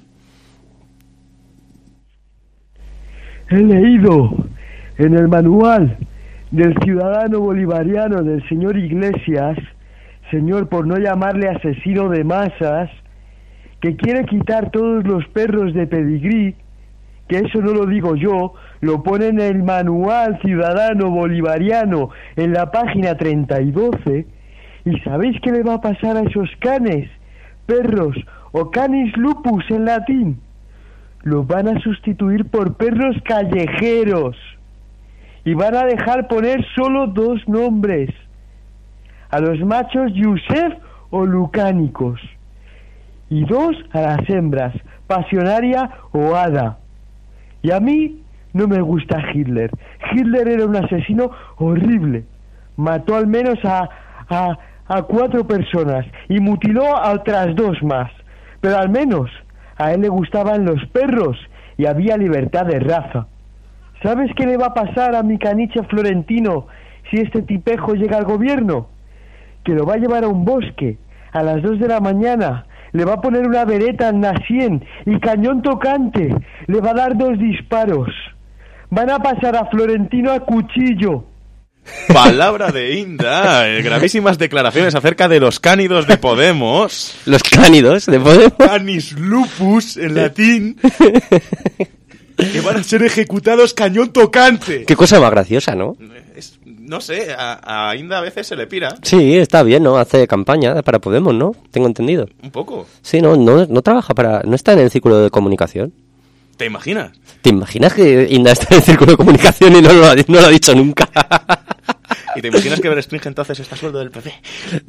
He leído en el manual del ciudadano bolivariano del señor Iglesias, señor por no llamarle asesino de masas, que quiere quitar todos los perros de pedigrí, que eso no lo digo yo, lo pone en el manual ciudadano bolivariano en la página 30 y 12, ¿y sabéis qué le va a pasar a esos canes, perros, o canis lupus en latín? Los van a sustituir por perros callejeros y van a dejar poner solo 2 nombres, a los machos Yusef o lucánicos, y 2 a las hembras, pasionaria o hada. Y a mí no me gusta Hitler. Hitler era un asesino horrible, mató al menos a 4 personas y mutiló a otras 2 más, pero al menos a él le gustaban los perros y había libertad de raza. ¿Sabes qué le va a pasar a mi caniche Florentino si este tipejo llega al gobierno? Que lo va a llevar a un bosque a las 2 de la mañana, le va a poner una bereta en Nasien y cañón tocante, le va a dar 2 disparos. Van a pasar a Florentino a cuchillo. Palabra de Inda, gravísimas declaraciones acerca de los cánidos de Podemos. ¿Los cánidos de Podemos? Canis lupus, en latín. Que van a ser ejecutados cañón tocante. Qué cosa más graciosa, ¿no? No sé, a Inda a veces se le pira. Sí, está bien, ¿no? Hace campaña para Podemos, ¿no? Tengo entendido. Un poco. Sí, no trabaja no está en el círculo de comunicación. ¿Te imaginas? ¿Te imaginas que Inda está en el círculo de comunicación y no lo ha dicho nunca? ¿Y te imaginas que Berestringe entonces está a sueldo del PP?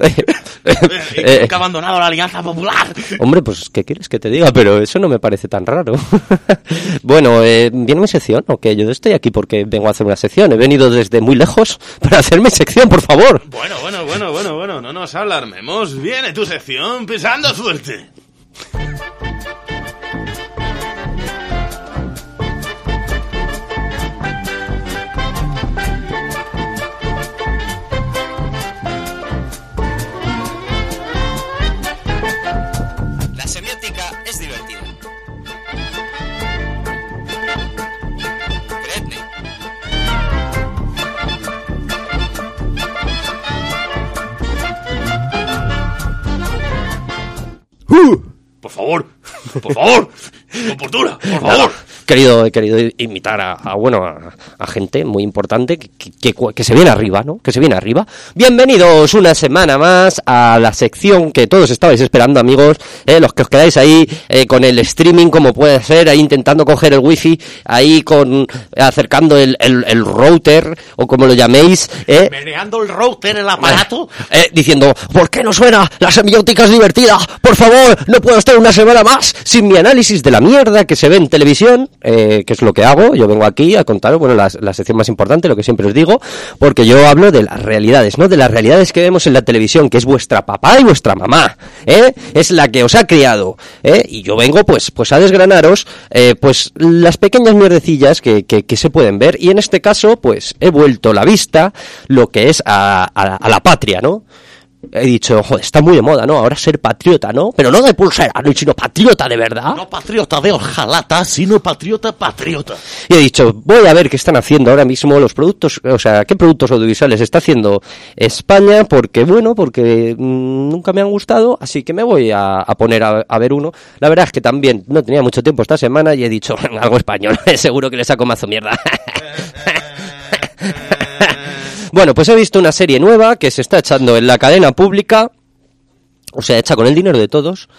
Que ha abandonado la Alianza Popular. Hombre, pues, ¿qué quieres que te diga? Pero eso no me parece tan raro. Bueno, ¿viene mi sección? ¿O qué? Yo estoy aquí porque vengo a hacer una sección. He venido desde muy lejos para hacer mi sección, por favor. Bueno, no nos alarmemos. Viene tu sección pisando fuerte. La semiótica es divertida. Por favor, compostura, por favor. He querido invitar a gente muy importante que se viene arriba, ¿no? Que se viene arriba. Bienvenidos una semana más a la sección que todos estabais esperando, amigos. Los que os quedáis ahí con el streaming, como puede ser, ahí intentando coger el wifi, ahí acercando el router, o como lo llaméis. Meneando el router, el aparato. Diciendo, ¿por qué no suena? La semiótica es divertida. Por favor, no puedo estar una semana más sin mi análisis de la mierda que se ve en televisión. Que es lo que hago, yo vengo aquí a contaros, bueno, la sección más importante, lo que siempre os digo, porque yo hablo de las realidades, ¿no? De las realidades que vemos en la televisión, que es vuestra papá y vuestra mamá, es la que os ha criado, y yo vengo pues a desgranaros, pues las pequeñas mierdecillas que se pueden ver, y en este caso, pues he vuelto la vista, lo que es a la patria, ¿no? He dicho, joder, está muy de moda, ¿no? Ahora ser patriota, ¿no? Pero no de pulsera, sino patriota de verdad. No patriota de hojalata, sino patriota. Y he dicho, voy a ver qué están haciendo ahora mismo los productos, o sea, qué productos audiovisuales está haciendo España, porque nunca me han gustado, así que me voy a poner a ver uno. La verdad es que también no tenía mucho tiempo esta semana y he dicho, algo español, seguro que le saco mazo mierda. Bueno, pues he visto una serie nueva que se está echando en la cadena pública, o sea, hecha con el dinero de todos,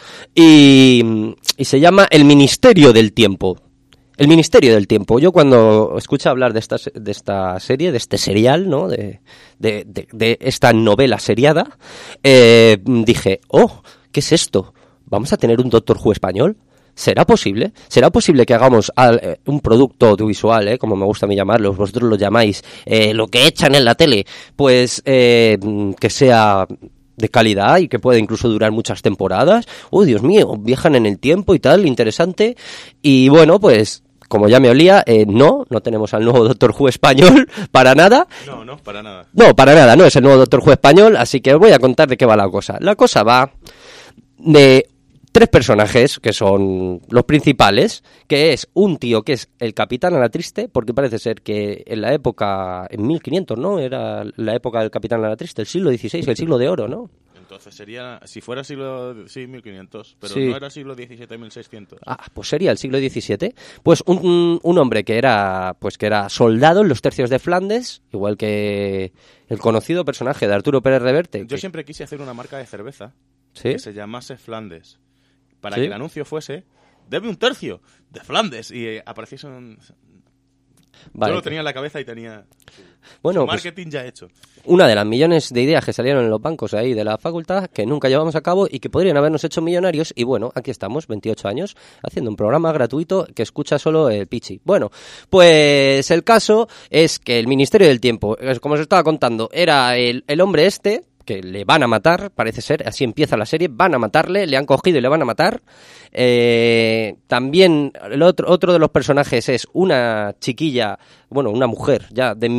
y se llama El Ministerio del Tiempo. El Ministerio del Tiempo. Yo cuando escuché hablar de esta serie, de este serial, ¿no? De esta novela seriada, dije, ¿qué es esto? ¿Vamos a tener un Doctor Who español? ¿Será posible? ¿Será posible que hagamos un producto audiovisual, como me gusta a mí llamarlo, vosotros lo llamáis, lo que echan en la tele, pues que sea de calidad y que pueda incluso durar muchas temporadas? ¡Oh, Dios mío! Viajan en el tiempo y tal, interesante. Y bueno, pues como ya me olía, no tenemos al nuevo Doctor Who español, para nada. No, para nada. No, para nada, no es el nuevo Doctor Who español, así que os voy a contar de qué va la cosa. La cosa va de 3 personajes que son los principales, que es un tío que es el Capitán Alatriste, porque parece ser que en la época, en 1500, ¿no? Era la época del Capitán Alatriste, el siglo XVI, el siglo de oro, ¿no? Entonces sería, si fuera siglo, sí, 1500, pero sí. No era siglo XVII, 1600. Pues sería el siglo XVII. Pues un hombre que era soldado en los tercios de Flandes, igual que el conocido personaje de Arturo Pérez Reverte. Yo siempre quise hacer una marca de cerveza, ¿sí?, que se llamase Flandes, para ¿sí?, que el anuncio fuese, debe un tercio de Flandes, y apareciese un... Vale. Yo lo tenía en la cabeza y tenía su marketing ya hecho. Una de las millones de ideas que salieron en los bancos ahí de la facultad, que nunca llevamos a cabo y que podrían habernos hecho millonarios, y bueno, aquí estamos, 28 años, haciendo un programa gratuito que escucha solo el Pichi. Bueno, pues el caso es que el Ministerio del Tiempo, como os estaba contando, era el hombre este, que le van a matar, parece ser, así empieza la serie, van a matarle, le han cogido y le van a matar. También el otro de los personajes es una chiquilla, bueno, una mujer ya de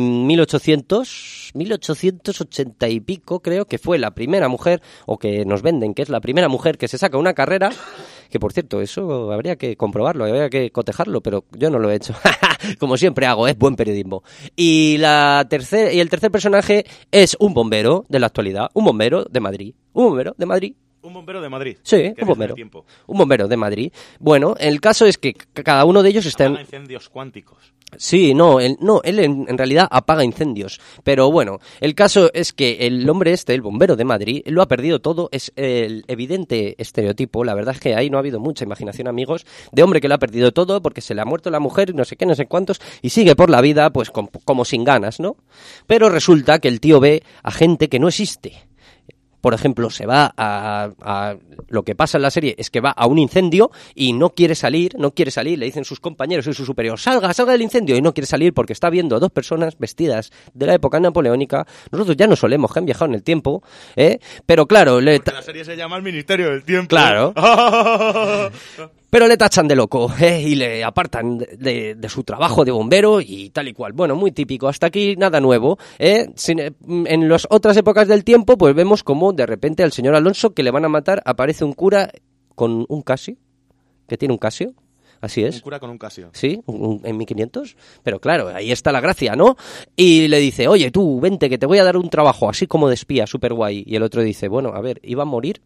1880 y pico, creo que fue la primera mujer, o que nos venden que es la primera mujer que se saca una carrera, que por cierto, eso habría que comprobarlo, habría que cotejarlo, pero yo no lo he hecho. Como siempre hago, es buen periodismo. Y el tercer personaje es un bombero de la actualidad, un bombero de Madrid. Un bombero de Madrid. Sí, un bombero. Un bombero de Madrid. Bueno, el caso es que cada uno de ellos está en... incendios cuánticos. Sí, él en realidad apaga incendios. Pero bueno, el caso es que el hombre este, el bombero de Madrid, lo ha perdido todo. Es el evidente estereotipo. La verdad es que ahí no ha habido mucha imaginación, amigos, de hombre que lo ha perdido todo porque se le ha muerto la mujer, no sé qué, no sé cuántos, y sigue por la vida pues como sin ganas, ¿no? Pero resulta que el tío ve a gente que no existe. Por ejemplo, se va a... Lo que pasa en la serie es que va a un incendio y no quiere salir, le dicen sus compañeros y su superior, salga del incendio, y no quiere salir porque está viendo a 2 personas vestidas de la época napoleónica. Nosotros ya no solemos, que han viajado en el tiempo, pero claro... La serie se llama El Ministerio del Tiempo. Claro. Pero le tachan de loco, y le apartan de su trabajo de bombero y tal y cual. Bueno, muy típico. Hasta aquí nada nuevo. En las otras épocas del tiempo, pues vemos como de repente al señor Alonso, que le van a matar, aparece un cura con un Casio, que tiene un Casio. Así es. Un cura con un Casio. Sí, en 1500. Pero claro, ahí está la gracia, ¿no? Y le dice, oye, tú, vente, que te voy a dar un trabajo, así como de espía, súper guay. Y el otro dice, bueno, a ver, ¿iba a morir?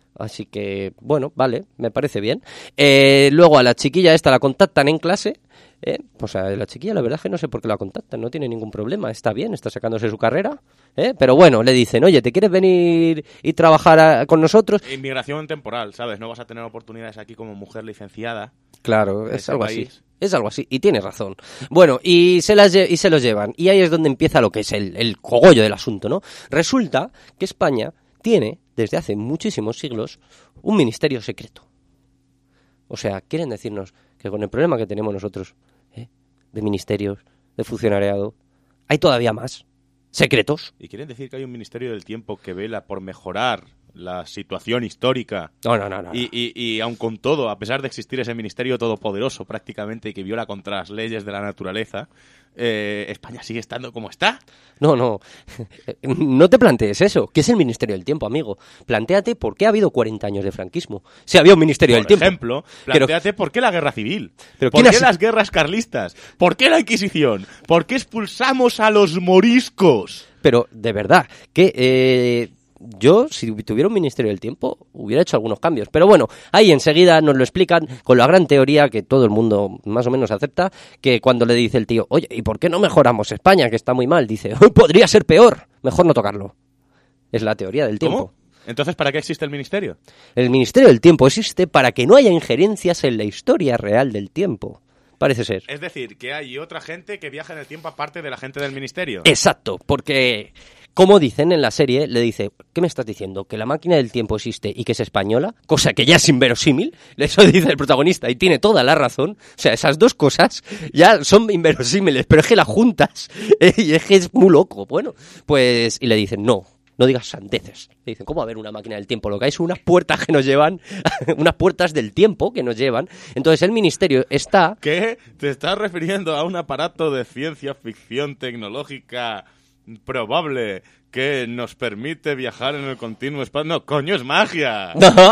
Así que, bueno, vale, me parece bien. Luego a la chiquilla esta la contactan en clase. Pues a la chiquilla la verdad es que no sé por qué la contactan, no tiene ningún problema, está bien, está sacándose su carrera, pero bueno, le dicen, oye, ¿te quieres venir y trabajar con nosotros? Inmigración temporal, ¿sabes? No vas a tener oportunidades aquí como mujer licenciada. Claro, es algo así. Es algo así, y tienes razón. Bueno, y se los llevan, y ahí es donde empieza lo que es el cogollo del asunto, ¿no? Resulta que España tiene, desde hace muchísimos siglos, un ministerio secreto. O sea, quieren decirnos que con el problema que tenemos nosotros, de ministerios, de funcionariado, hay todavía más secretos. ¿Y quieren decir que hay un ministerio del tiempo que vela por mejorar la situación histórica? No. Y aun con todo, a pesar de existir ese ministerio todopoderoso prácticamente y que viola contra las leyes de la naturaleza, España sigue estando como está. No te plantees eso, que es el Ministerio del Tiempo, amigo. Plantéate por qué ha habido 40 años de franquismo. Si había un Ministerio del Tiempo. Por ejemplo, plantéate por qué la guerra civil, por qué las guerras carlistas, por qué la Inquisición, por qué expulsamos a los moriscos. Pero, de verdad, que yo, si tuviera un Ministerio del Tiempo, hubiera hecho algunos cambios. Pero bueno, ahí enseguida nos lo explican con la gran teoría que todo el mundo más o menos acepta, que cuando le dice el tío, oye, ¿y por qué no mejoramos España, que está muy mal? Dice, podría ser peor, mejor no tocarlo. Es la teoría del tiempo. ¿Cómo? Entonces, ¿para qué existe el ministerio? El Ministerio del Tiempo existe para que no haya injerencias en la historia real del tiempo. Parece ser. Es decir, que hay otra gente que viaja en el tiempo aparte de la gente del ministerio. Exacto, porque, como dicen en la serie, le dice, ¿qué me estás diciendo? ¿Que la máquina del tiempo existe y que es española? Cosa que ya es inverosímil. Eso dice el protagonista y tiene toda la razón. O sea, esas dos cosas ya son inverosímiles, pero es que las juntas y es que es muy loco. Bueno, pues, y le dicen, no digas sandeces. Le dicen, ¿cómo va a haber una máquina del tiempo? Lo que hay son unas puertas que nos llevan, unas puertas del tiempo que nos llevan. Entonces el ministerio está... ¿Qué? ¿Te estás refiriendo a un aparato de ciencia ficción tecnológica probable que nos permite viajar en el continuo espacio? No, coño, es magia.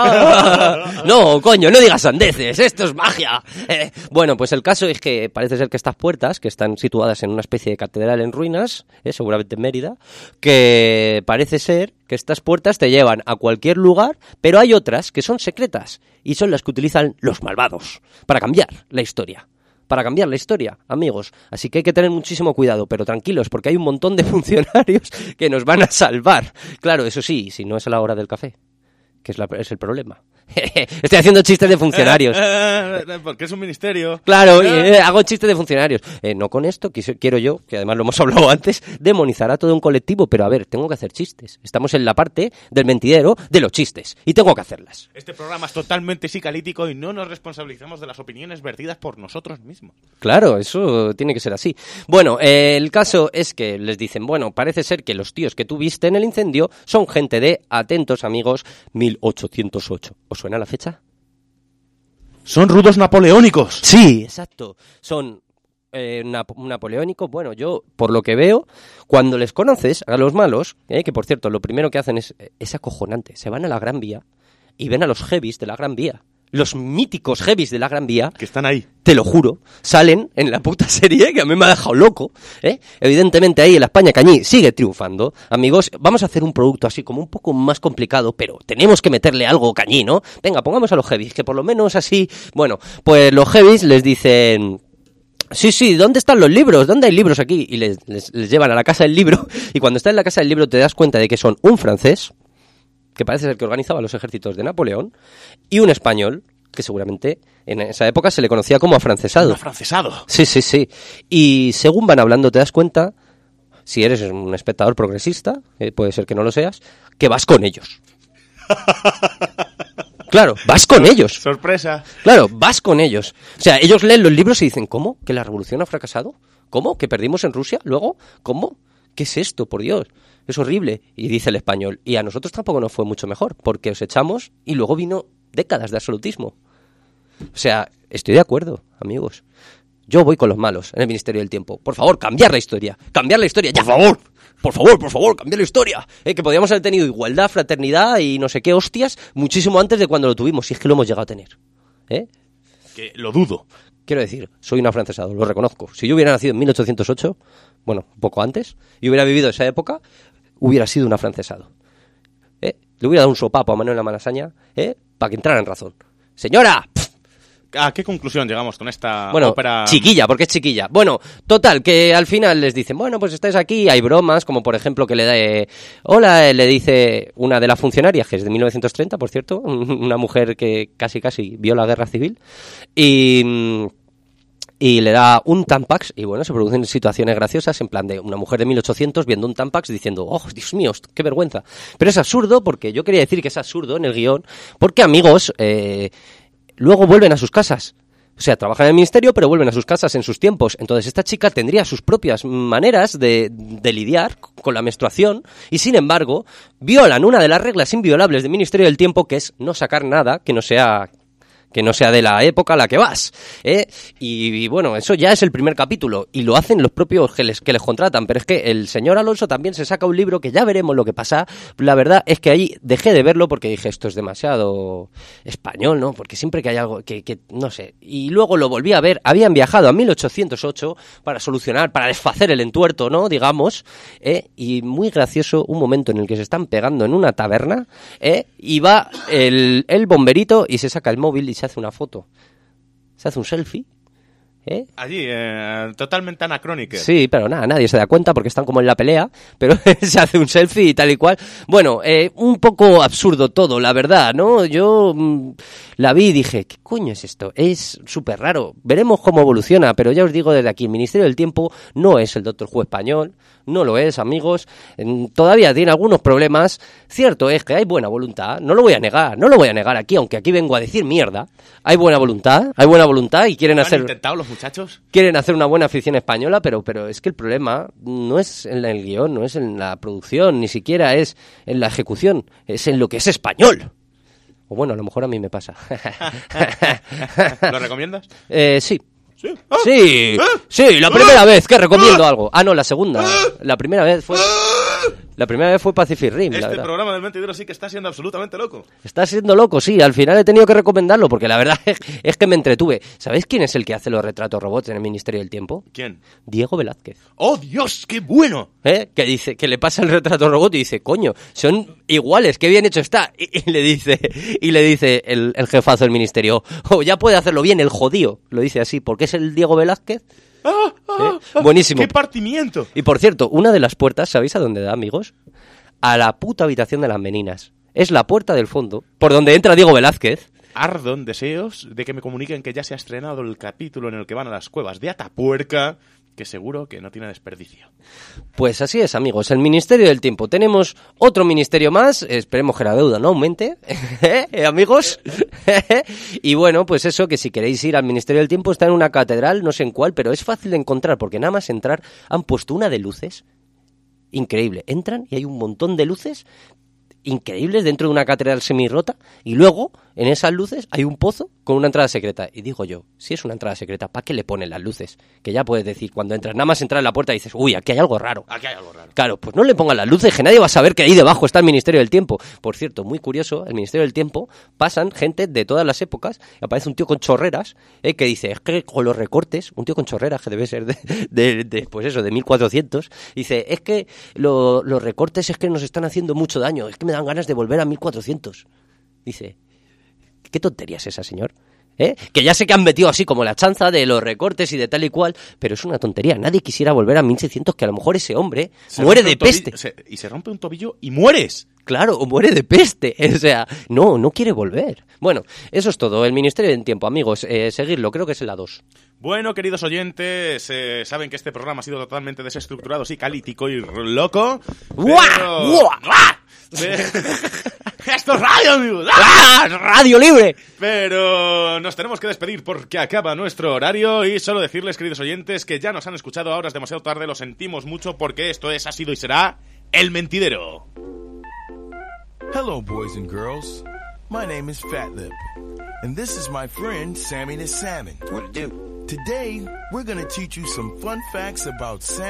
No, coño, no digas sandeces, esto es magia. Bueno, pues el caso es que parece ser que estas puertas, que están situadas en una especie de catedral en ruinas, seguramente en Mérida, que parece ser que estas puertas te llevan a cualquier lugar, pero hay otras que son secretas y son las que utilizan los malvados para cambiar la historia. Para cambiar la historia, amigos. Así que hay que tener muchísimo cuidado, pero tranquilos, porque hay un montón de funcionarios que nos van a salvar. Claro, eso sí, si no es a la hora del café, que es el problema. Estoy haciendo chistes de funcionarios. Porque es un ministerio. Claro, hago chistes de funcionarios. No con esto, quiero yo, que además lo hemos hablado antes, demonizar a todo un colectivo, pero a ver, tengo que hacer chistes. Estamos en la parte del mentidero de los chistes, y tengo que hacerlas. Este programa es totalmente psicalítico y no nos responsabilizamos de las opiniones vertidas por nosotros mismos. Claro, eso tiene que ser así. Bueno, el caso es que les dicen, bueno, parece ser que los tíos que tú viste en el incendio son gente de, atentos amigos, 1808. ¿Os suena la fecha? Son rudos napoleónicos. Sí, exacto. Son napoleónicos. Bueno, yo, por lo que veo, cuando les conoces a los malos, que por cierto, lo primero que hacen es acojonante. Se van a la Gran Vía y ven a los heavies de la Gran Vía. Los míticos heavies de la Gran Vía. Que están ahí. Te lo juro. Salen en la puta serie que a mí me ha dejado loco. Evidentemente ahí en la España Cañí sigue triunfando. Amigos, vamos a hacer un producto así como un poco más complicado, pero tenemos que meterle algo cañí, ¿no? Venga, pongamos a los heavies, que por lo menos así... Bueno, pues los heavies les dicen... Sí, ¿dónde están los libros? ¿Dónde hay libros aquí? Y les llevan a la casa del libro. Y cuando están en la casa del libro te das cuenta de que son un francés, que parece ser que organizaba los ejércitos de Napoleón, y un español, que seguramente en esa época se le conocía como afrancesado. ¿Afrancesado? Sí. Y según van hablando te das cuenta, si eres un espectador progresista, puede ser que no lo seas, que vas con ellos. Claro, vas con ellos. Sorpresa. Claro, vas con ellos. O sea, ellos leen los libros y dicen, ¿cómo? ¿Que la revolución ha fracasado? ¿Cómo? ¿Que perdimos en Rusia? ¿Luego? ¿Cómo? ¿Qué es esto, por Dios? Es horrible. Y dice el español, y a nosotros tampoco nos fue mucho mejor, porque os echamos y luego vino décadas de absolutismo. O sea, estoy de acuerdo, amigos. Yo voy con los malos en el Ministerio del Tiempo. Por favor, cambiar la historia. Cambiar la historia, ya. Por favor, cambiar la historia. Que podríamos haber tenido igualdad, fraternidad y no sé qué hostias muchísimo antes de cuando lo tuvimos, si es que lo hemos llegado a tener. Que lo dudo. Quiero decir, soy un afrancesado, lo reconozco. Si yo hubiera nacido en 1808, bueno, un poco antes, y hubiera vivido esa época, hubiera sido un afrancesado. Le hubiera dado un sopapo a Manuela Malasaña, para que entrara en razón. ¡Señora! ¿A qué conclusión llegamos con esta Bueno, ópera? chiquilla, porque es chiquilla. Bueno, total, que al final les dicen, bueno, pues estáis aquí, hay bromas, como por ejemplo que le da... hola, le dice una de las funcionarias, que es de 1930, por cierto, una mujer que casi vio la guerra civil, y le da un Tampax, y bueno, se producen situaciones graciosas, en plan de una mujer de 1800 viendo un Tampax diciendo, oh, Dios mío, qué vergüenza. Pero es absurdo, porque yo quería decir que es absurdo en el guión, porque amigos... luego vuelven a sus casas. O sea, trabajan en el ministerio, pero vuelven a sus casas en sus tiempos. Entonces esta chica tendría sus propias maneras de lidiar con la menstruación y, sin embargo, violan una de las reglas inviolables del Ministerio del Tiempo, que es no sacar nada que no sea de la época a la que vas, y bueno, eso ya es el primer capítulo, y lo hacen los propios que les contratan, pero es que el señor Alonso también se saca un libro que ya veremos lo que pasa. La verdad es que ahí dejé de verlo porque dije, esto es demasiado español, ¿no? Porque siempre que hay algo que no sé, y luego lo volví a ver, habían viajado a 1808 para desfacer el entuerto, ¿no? Digamos, y muy gracioso un momento en el que se están pegando en una taberna, y va el bomberito y se saca el móvil y se hace una foto, se hace un selfie, Allí, totalmente anacrónico. Sí, pero nada, nadie se da cuenta porque están como en la pelea, pero se hace un selfie y tal y cual. Bueno, un poco absurdo todo, la verdad, ¿no? Yo la vi y dije, ¿qué coño es esto? Es súper raro. Veremos cómo evoluciona, pero ya os digo desde aquí, el Ministerio del Tiempo no es el Doctor Who español, no lo es, amigos. Todavía tiene algunos problemas. Cierto es que hay buena voluntad, no lo voy a negar aquí, aunque aquí vengo a decir mierda. Hay buena voluntad y quieren hacer... ¿Han intentado los muchachos? Quieren hacer una buena afición española, pero es que el problema no es en el guión, no es en la producción, ni siquiera es en la ejecución, es en lo que es español. O bueno, a lo mejor a mí me pasa. ¿Lo recomiendas? Sí. ¿Sí? Sí, la primera vez que recomiendo algo. Ah, no, la segunda. La primera vez fue Pacific Rim. Este programa del Mentidero sí que está siendo absolutamente loco. Está siendo loco, sí. Al final he tenido que recomendarlo porque la verdad es que me entretuve. ¿Sabéis quién es el que hace los retratos robots en el Ministerio del Tiempo? ¿Quién? Diego Velázquez. ¡Oh, Dios, qué bueno! Que dice, que le pasa el retrato robot y dice, coño, son iguales, qué bien hecho está. Y le dice el jefazo del ministerio, oh, ya puede hacerlo bien el jodío. Lo dice así, porque es el Diego Velázquez. Buenísimo. ¡Qué partimiento! Y por cierto, una de las puertas, ¿sabéis a dónde da, amigos? A la puta habitación de las meninas. Es la puerta del fondo, por donde entra Diego Velázquez. Ardo en deseos de que me comuniquen que ya se ha estrenado el capítulo en el que van a las cuevas de Atapuerca, que seguro que no tiene desperdicio. Pues así es, amigos, el Ministerio del Tiempo. Tenemos otro ministerio más, esperemos que la deuda no aumente, amigos. Y bueno, pues eso, que si queréis ir al Ministerio del Tiempo está en una catedral, no sé en cuál, pero es fácil de encontrar, porque nada más entrar han puesto una de luces, increíble. Entran y hay un montón de luces increíbles dentro de una catedral semirrota y luego en esas luces hay un pozo con una entrada secreta. Y digo yo, si es una entrada secreta, ¿para qué le ponen las luces? Que ya puedes decir, cuando entras, nada más entrar en la puerta y dices, uy, aquí hay algo raro. Aquí hay algo raro. Claro, pues no le pongan las luces, que nadie va a saber que ahí debajo está el Ministerio del Tiempo. Por cierto, muy curioso, el Ministerio del Tiempo pasan gente de todas las épocas, y aparece un tío con chorreras, que dice, es que con los recortes, un tío con chorreras, que debe ser pues eso, de 1400, dice, es que los recortes es que nos están haciendo mucho daño, es que me dan ganas de volver a 1400. Dice, ¿qué tontería es esa, señor? Que ya sé que han metido así como la chanza de los recortes y de tal y cual, pero es una tontería. Nadie quisiera volver a 1600, que a lo mejor ese hombre muere de peste. Y se rompe un tobillo y mueres. Claro, o muere de peste. O sea, no quiere volver. Bueno, eso es todo. El Ministerio del Tiempo, amigos, seguirlo, creo que es en la 2. Bueno, queridos oyentes, saben que este programa ha sido totalmente desestructurado, sí, calítico y loco. ¡Esto es radio, amigos! ¡Radio libre! Pero nos tenemos que despedir porque acaba nuestro horario y solo decirles, queridos oyentes, que ya nos han escuchado, ahora es demasiado tarde, lo sentimos mucho porque esto ha sido y será El Mentidero. Hello, boys and girls. My name is Fatlip, and this is my friend Sammy the Salmon. What to do? Today, we're gonna teach you some fun facts about salmon.